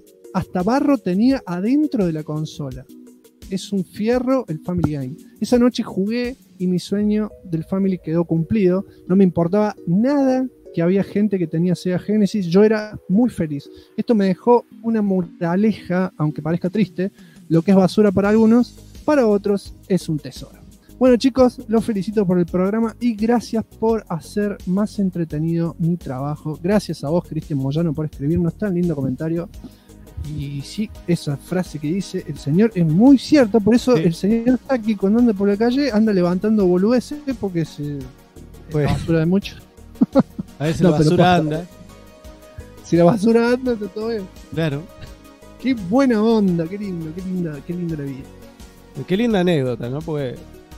adentro de la consola. Es un fierro el Family Game. Esa noche jugué y mi sueño del Family quedó cumplido. No me importaba nada que había gente que tenía Sega Genesis. Yo era muy feliz. Esto me dejó una moraleja, aunque parezca triste. Lo que es basura para algunos, para otros es un tesoro. Bueno, chicos, los felicito por el programa y gracias por hacer más entretenido mi trabajo. Gracias a vos, Cristian Moyano, por escribirnos tan lindo comentario. Y sí, esa frase que dice el señor es muy cierta. Por eso el señor Taki, cuando anda por la calle, anda levantando boludeces porque la basura de mucho. A veces la basura anda. Si la basura anda, está todo bien. Claro. Qué buena onda, qué linda la vida. Qué linda anécdota, ¿no? Porque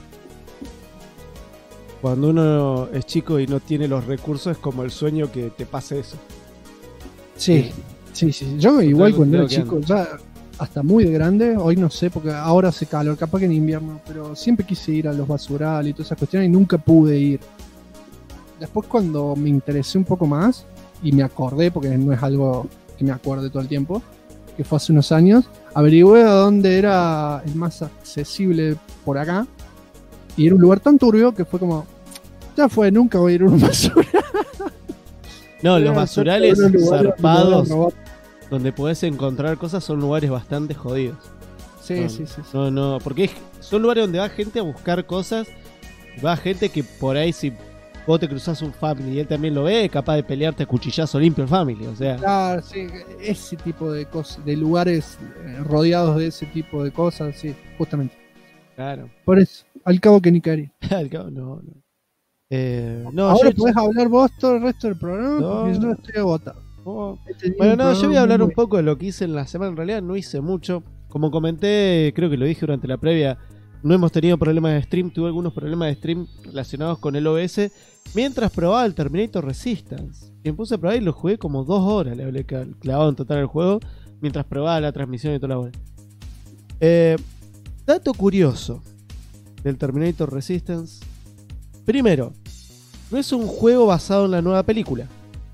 cuando uno es chico y no tiene los recursos, es como el sueño que te pase eso. Sí. Yo igual cuando era chico, ya hasta muy de grande, hoy no sé, porque ahora hace calor, capaz que en invierno, pero siempre quise ir a los basurales y todas esas cuestiones y nunca pude ir. Después cuando me interesé un poco más y me acordé, porque no es algo que me acuerde todo el tiempo, que fue hace unos años, averigüé a dónde era el más accesible por acá y era un lugar tan turbio que fue como, ya fue, nunca voy a ir a un basural. No, los basurales zarpados donde podés encontrar cosas son lugares bastante jodidos. Sí. No, porque son lugares donde va gente a buscar cosas, va gente que por ahí si vos te cruzás un Family y él también lo ve, es capaz de pelearte a cuchillazo limpio el Family, o sea. Claro, sí, ese tipo de cosas, de lugares rodeados de ese tipo de cosas, sí, justamente. Claro. Por eso, al cabo que ni quería. Al cabo, no. Ahora podés hablar vos todo el resto del programa porque yo estoy agotado. Bueno, yo voy a hablar un poco de lo que hice en la semana. En realidad no hice mucho. Como comenté, creo que lo dije durante la previa, no hemos tenido problemas de stream. Tuve algunos problemas de stream relacionados con el OBS mientras probaba el Terminator Resistance. Y me puse a probar y lo jugué como 2 horas. Le hablé clavado en total el juego. mientras probaba la transmisión y toda la bola. Dato curioso del Terminator Resistance. Primero, no es un juego basado en la nueva película.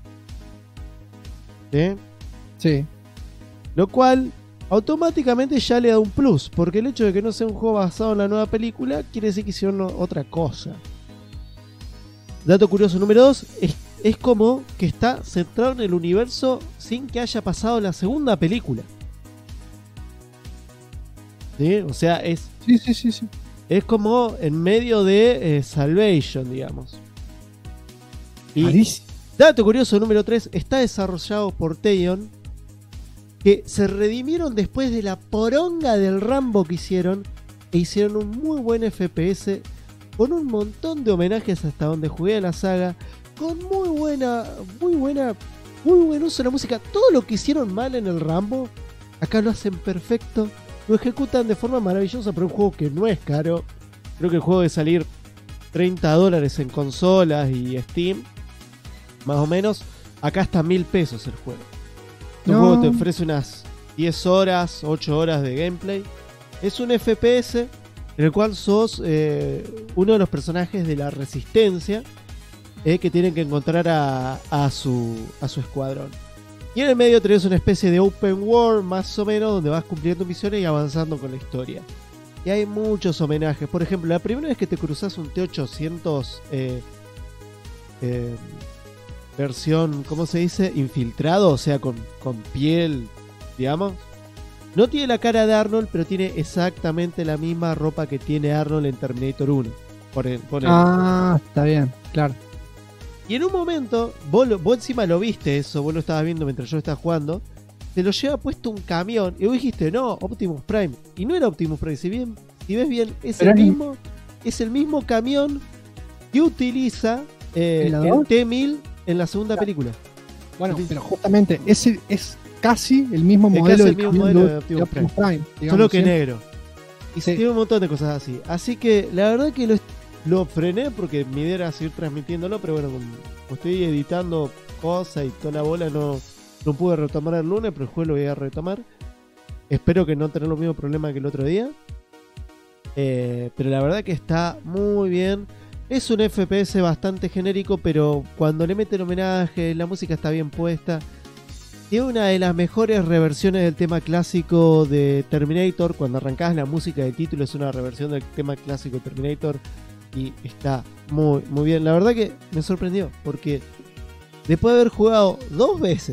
¿Sí? Sí. Lo cual automáticamente ya le da un plus, porque el hecho de que no sea un juego basado en la nueva película quiere decir que hicieron otra cosa. Dato curioso número 2, es como que está centrado en el universo sin que haya pasado la segunda película. ¿Sí? O sea, es... Sí. Es como en medio de Salvation, digamos. Y dato curioso número 3, está desarrollado por Teyon, que se redimieron después de la poronga del Rambo que hicieron, e hicieron un muy buen FPS con un montón de homenajes hasta donde jugué a la saga, con muy buen uso de la música. Todo lo que hicieron mal en el Rambo, acá lo hacen perfecto, lo ejecutan de forma maravillosa para un juego que no es caro. Creo que el juego debe salir $30 en consolas y Steam, más o menos. Acá está $1.000 el juego. El juego te ofrece unas 10 horas, 8 horas de gameplay. Es un FPS en el cual sos uno de los personajes de la Resistencia, que tienen que encontrar a su escuadrón. Y en el medio tenés una especie de open world, más o menos, donde vas cumpliendo misiones y avanzando con la historia. Y hay muchos homenajes. Por ejemplo, la primera vez que te cruzas un T-800 versión, ¿cómo se dice? Infiltrado, o sea, con piel, digamos. No tiene la cara de Arnold, pero tiene exactamente la misma ropa que tiene Arnold en Terminator 1. Está bien, claro. Y en un momento, vos encima lo viste eso, vos lo estabas viendo mientras yo estaba jugando, te lo lleva puesto un camión, y vos dijiste, no, Optimus Prime. Y no era Optimus Prime, si ves bien, es el mismo camión que utiliza el T-1000 en la segunda película. Bueno, pero justamente ese es casi el mismo modelo de Optimus Prime, digamos, solo que negro. Y tiene un montón de cosas así. Así que la verdad que lo frené porque mi idea era seguir transmitiéndolo, pero bueno, como estoy editando cosas y toda la bola, no pude retomar el lunes, pero el juego lo voy a retomar. Espero que no tener los mismos problemas que el otro día. Pero la verdad que está muy bien. Es un FPS bastante genérico, pero cuando le meten homenaje, la música está bien puesta. Tiene una de las mejores reversiones del tema clásico de Terminator. Cuando arrancás, la música del título es una reversión del tema clásico de Terminator. Y está muy, muy bien. La verdad que me sorprendió, porque después de haber jugado 2 veces,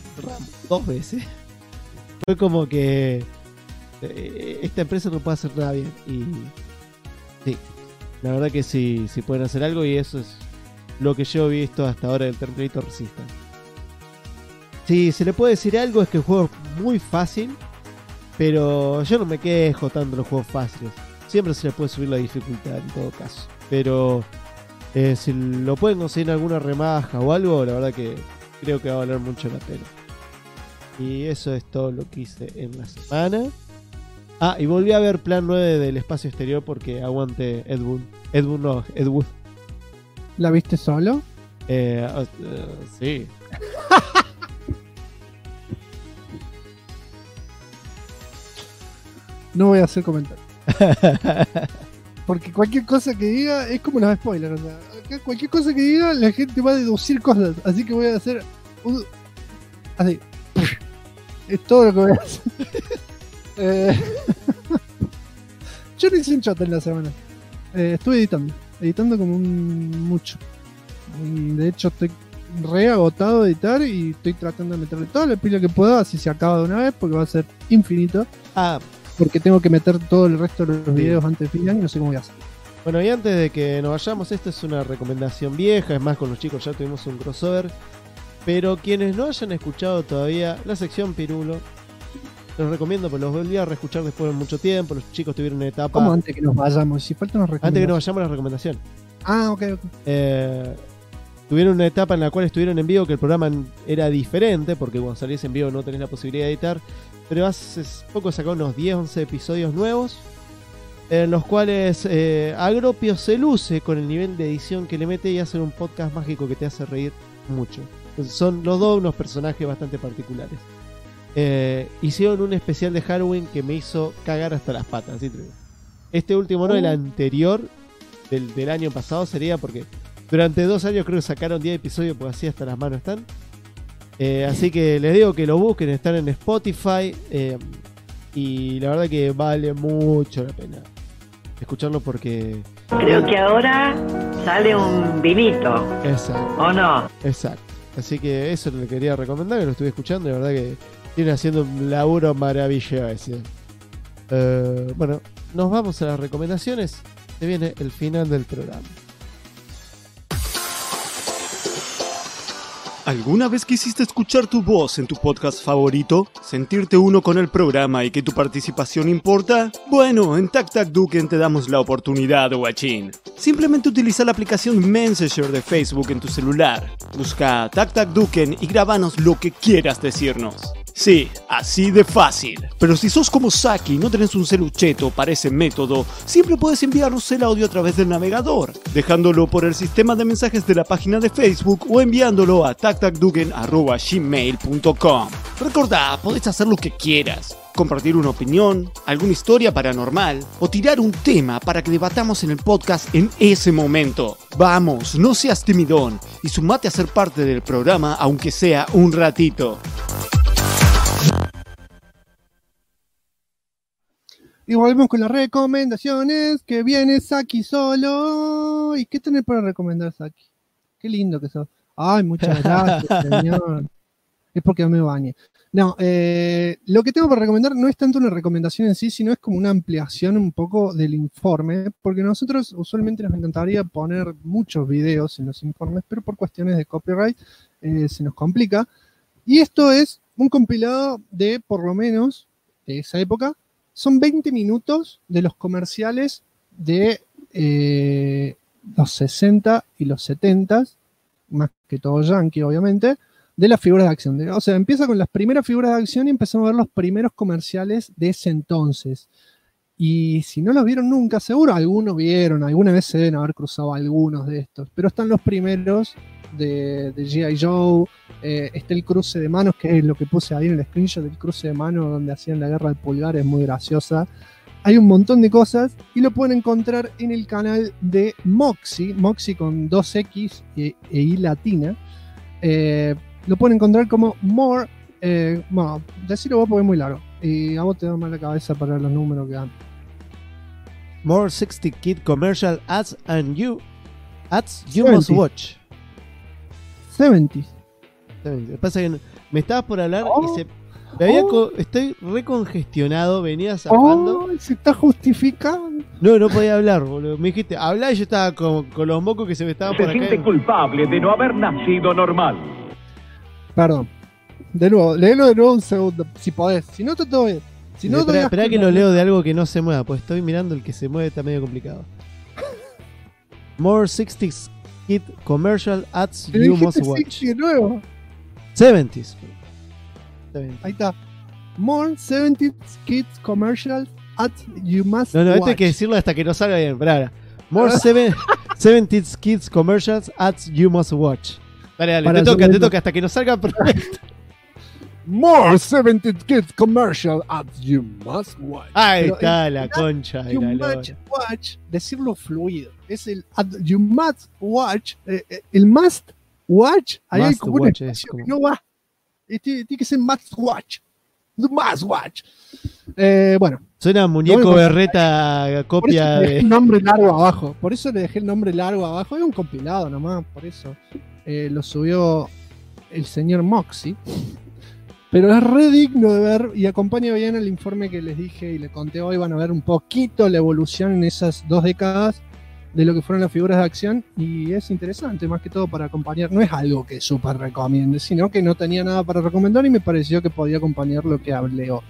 fue como que esta empresa no puede hacer nada bien. Y sí, la verdad que sí pueden hacer algo, y eso es lo que yo he visto hasta ahora del Terminator Resistance. Si se le puede decir algo, es que el juego es muy fácil, pero yo no me quejo tanto de los juegos fáciles. Siempre se le puede subir la dificultad en todo caso, pero si lo pueden conseguir en alguna remaja o algo, la verdad que creo que va a valer mucho la pena. Y eso es todo lo que hice en la semana. Y volví a ver Plan 9 del espacio exterior porque aguante Ed Wood. ¿La viste solo? Sí. No voy a hacer comentarios. Porque cualquier cosa que diga es como los spoilers. O sea, acá cualquier cosa que diga, la gente va a deducir cosas. Así que voy a hacer así. Es todo lo que voy a hacer. Yo no hice un chat en la semana. Estuve editando como mucho. Y de hecho estoy re agotado de editar y estoy tratando de meterle toda la pila que pueda, así se acaba de una vez, porque va a ser infinito. Porque tengo que meter todo el resto de los videos antes de final y no sé cómo voy a hacer. Bueno, y antes de que nos vayamos, esta es una recomendación vieja, es más, con los chicos ya tuvimos un crossover, pero quienes no hayan escuchado todavía la sección Pirulo, los recomiendo, porque los volví a reescuchar después de mucho tiempo. Los chicos tuvieron una etapa... ¿Cómo antes que nos vayamos? Si falta una recomendación. Antes que nos vayamos, la recomendación. Ok. Tuvieron una etapa en la cual estuvieron en vivo, que el programa era diferente, porque cuando salís en vivo no tenés la posibilidad de editar, pero hace poco sacaron unos 10, 11 episodios nuevos, en los cuales Agropio se luce con el nivel de edición que le mete y hace un podcast mágico que te hace reír mucho. Entonces son los dos unos personajes bastante particulares. hicieron un especial de Halloween que me hizo cagar hasta las patas. ¿Sí? Este último, no, el anterior del año pasado sería, porque durante 2 años creo que sacaron 10 episodios, porque así hasta las manos están. Así que les digo que lo busquen, están en Spotify. Y la verdad que vale mucho la pena escucharlo porque... Creo que ahora sale un vinito. Exacto. ¿O no? Exacto. Así que eso le quería recomendar, que lo estuve escuchando. La verdad que viene haciendo un laburo maravilloso. Bueno, nos vamos a las recomendaciones. Se viene el final del programa. ¿Alguna vez quisiste escuchar tu voz en tu podcast favorito? ¿Sentirte uno con el programa y que tu participación importa? Bueno, en TacTacDuken te damos la oportunidad, guachín. Simplemente utiliza la aplicación Messenger de Facebook en tu celular. Busca TacTacDuken y grabanos lo que quieras decirnos. Sí, así de fácil. Pero si sos como Saki y no tenés un celucheto para ese método, siempre puedes enviarnos el audio a través del navegador, dejándolo por el sistema de mensajes de la página de Facebook o enviándolo a tactacduken@gmail.com. Recordá, podés hacer lo que quieras. Compartir una opinión, alguna historia paranormal o tirar un tema para que debatamos en el podcast en ese momento. Vamos, no seas timidón y sumate a ser parte del programa aunque sea un ratito. Y volvemos con las recomendaciones, que viene Saki solo. ¿Y qué tenés para recomendar, Saki? Qué lindo que sos. Ay, muchas gracias, señor. Es porque me bañé. No, lo que tengo para recomendar no es tanto una recomendación en sí, sino es como una ampliación un poco del informe, porque nosotros usualmente nos encantaría poner muchos videos en los informes, pero por cuestiones de copyright se nos complica. Y esto es un compilado de, por lo menos, de esa época. Son 20 minutos de los comerciales de los 60 y los 70, más que todo yankee, obviamente, de las figuras de acción. O sea, empieza con las primeras figuras de acción y empezamos a ver los primeros comerciales de ese entonces. Y si no los vieron nunca, seguro algunos vieron, alguna vez se deben haber cruzado algunos de estos, pero están los primeros de G.I. Joe, está el cruce de manos, que es lo que puse ahí en el screenshot, del cruce de manos donde hacían la guerra del pulgar, es muy graciosa. Hay un montón de cosas y lo pueden encontrar en el canal de Moxie con 2X e I latina. Lo pueden encontrar como More, bueno, decirlo vos porque es muy largo y a vos te da mal la cabeza para los números que dan. More 60 Kid Commercial Ads You Must Watch. 70s. Lo que pasa es que me estabas por hablar y estoy recongestionado, venía zafando. Se está justificando. No podía hablar, boludo. Me dijiste, habla y yo estaba con los mocos que se me estaban por acá. Se siente culpable de no haber nacido normal. Perdón. De nuevo, léelo de nuevo un segundo, si podés. Si no, todo bien. Si no, espera que lo leo de algo que no se mueva, pues estoy mirando el que se mueve, está medio complicado. More 60s Kid Commercial Ads You Must Watch. 70s. Ahí está. More 70s Kids Commercial Ads You Must Watch. No, esto hay que decirlo hasta que no salga bien. More 70s Kids Commercials Ads You Must Watch. Dale, te toca hasta que no salga perfecto. More 70s Kids Commercial Ads You Must Watch. Ahí está la concha de la lora. Watch, decirlo fluido. Es el You Must Watch. El Must Watch. Ahí hay como una expresión que no va. Tiene que ser Must Watch. The Must Watch. Bueno. Suena muñeco berreta copia de. El nombre largo abajo. Por eso le dejé el nombre largo abajo. Es un compilado nomás. Por eso lo subió el señor Moxie. Pero es re digno de ver y acompaña bien el informe que les dije y les conté hoy. Van a ver un poquito la evolución en esas 2 décadas de lo que fueron las figuras de acción y es interesante, más que todo para acompañar. No es algo que súper recomiende, sino que no tenía nada para recomendar y me pareció que podía acompañar lo que hablé hoy.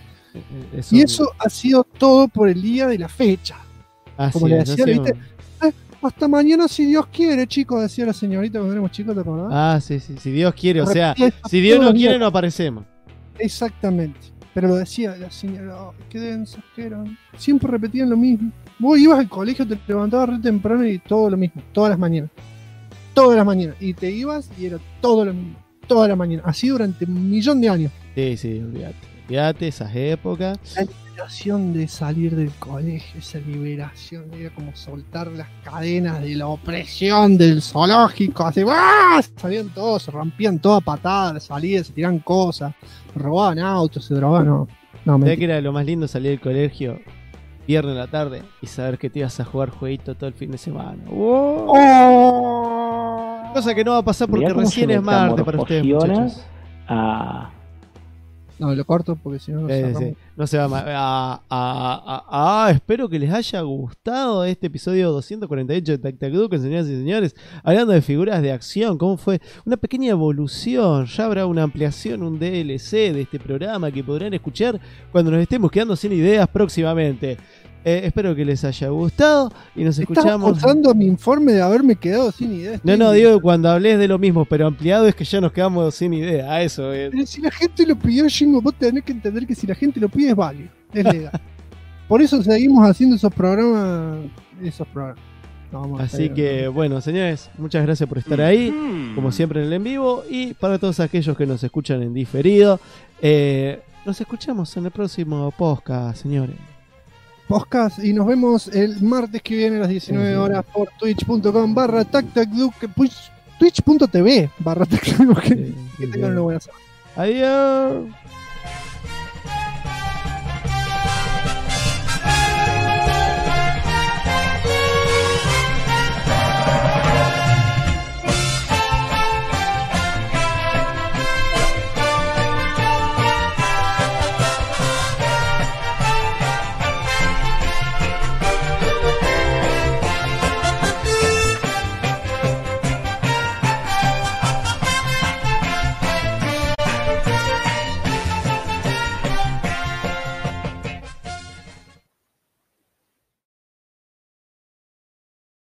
Y eso ha sido todo por el día de la fecha. Como le decía, ¿viste? Hasta mañana si Dios quiere, chicos, decía la señorita cuando éramos chicos, ¿te acordás? Ah, sí, si Dios quiere, o sea, si Dios no quiere no aparecemos. Exactamente, pero lo decía la señora, qué densas que eran, siempre repetían lo mismo. Vos ibas al colegio, te levantabas re temprano y todo lo mismo, todas las mañanas, y te ibas y era todo lo mismo. toda la mañana. Así durante 1.000.000 de años. Sí, olvídate esas épocas. La liberación de salir del colegio, esa liberación, era como soltar las cadenas de la opresión del zoológico, así, ¡ah! Salían todos, se rompían todas patadas, salían, se tiraban cosas, robaban autos, se drogaban, ¿Sabés que era lo más lindo salir del colegio, viernes en la tarde, y saber que te ibas a jugar jueguito todo el fin de semana? Cosa que no va a pasar porque recién es martes para ustedes, muchachos. No, lo corto porque si no no se va. Espero que les haya gustado este episodio 248 de Tac Tac Duke, señoras y señores, hablando de figuras de acción. ¿Cómo fue? Una pequeña evolución. Ya habrá una ampliación, un DLC de este programa que podrán escuchar cuando nos estemos quedando sin ideas próximamente. Espero que les haya gustado y nos escuchamos. Estaba usando mi informe de haberme quedado sin ideas. No, digo cuando hables de lo mismo, pero ampliado es que ya nos quedamos sin idea. A eso es. Pero si la gente lo pidió, Jingo, vos tenés que entender que si la gente lo pide es válido, es legal. Por eso seguimos haciendo esos programas. Así que, bueno, señores, muchas gracias por estar ahí, como siempre en el en vivo. Y para todos aquellos que nos escuchan en diferido, nos escuchamos en el próximo podcast, señores. Podcast, y nos vemos el martes que viene a las 19 horas por twitch.com/tactacduke, twitch.tv/tactacduke. Que tengan una buena semana. Adiós.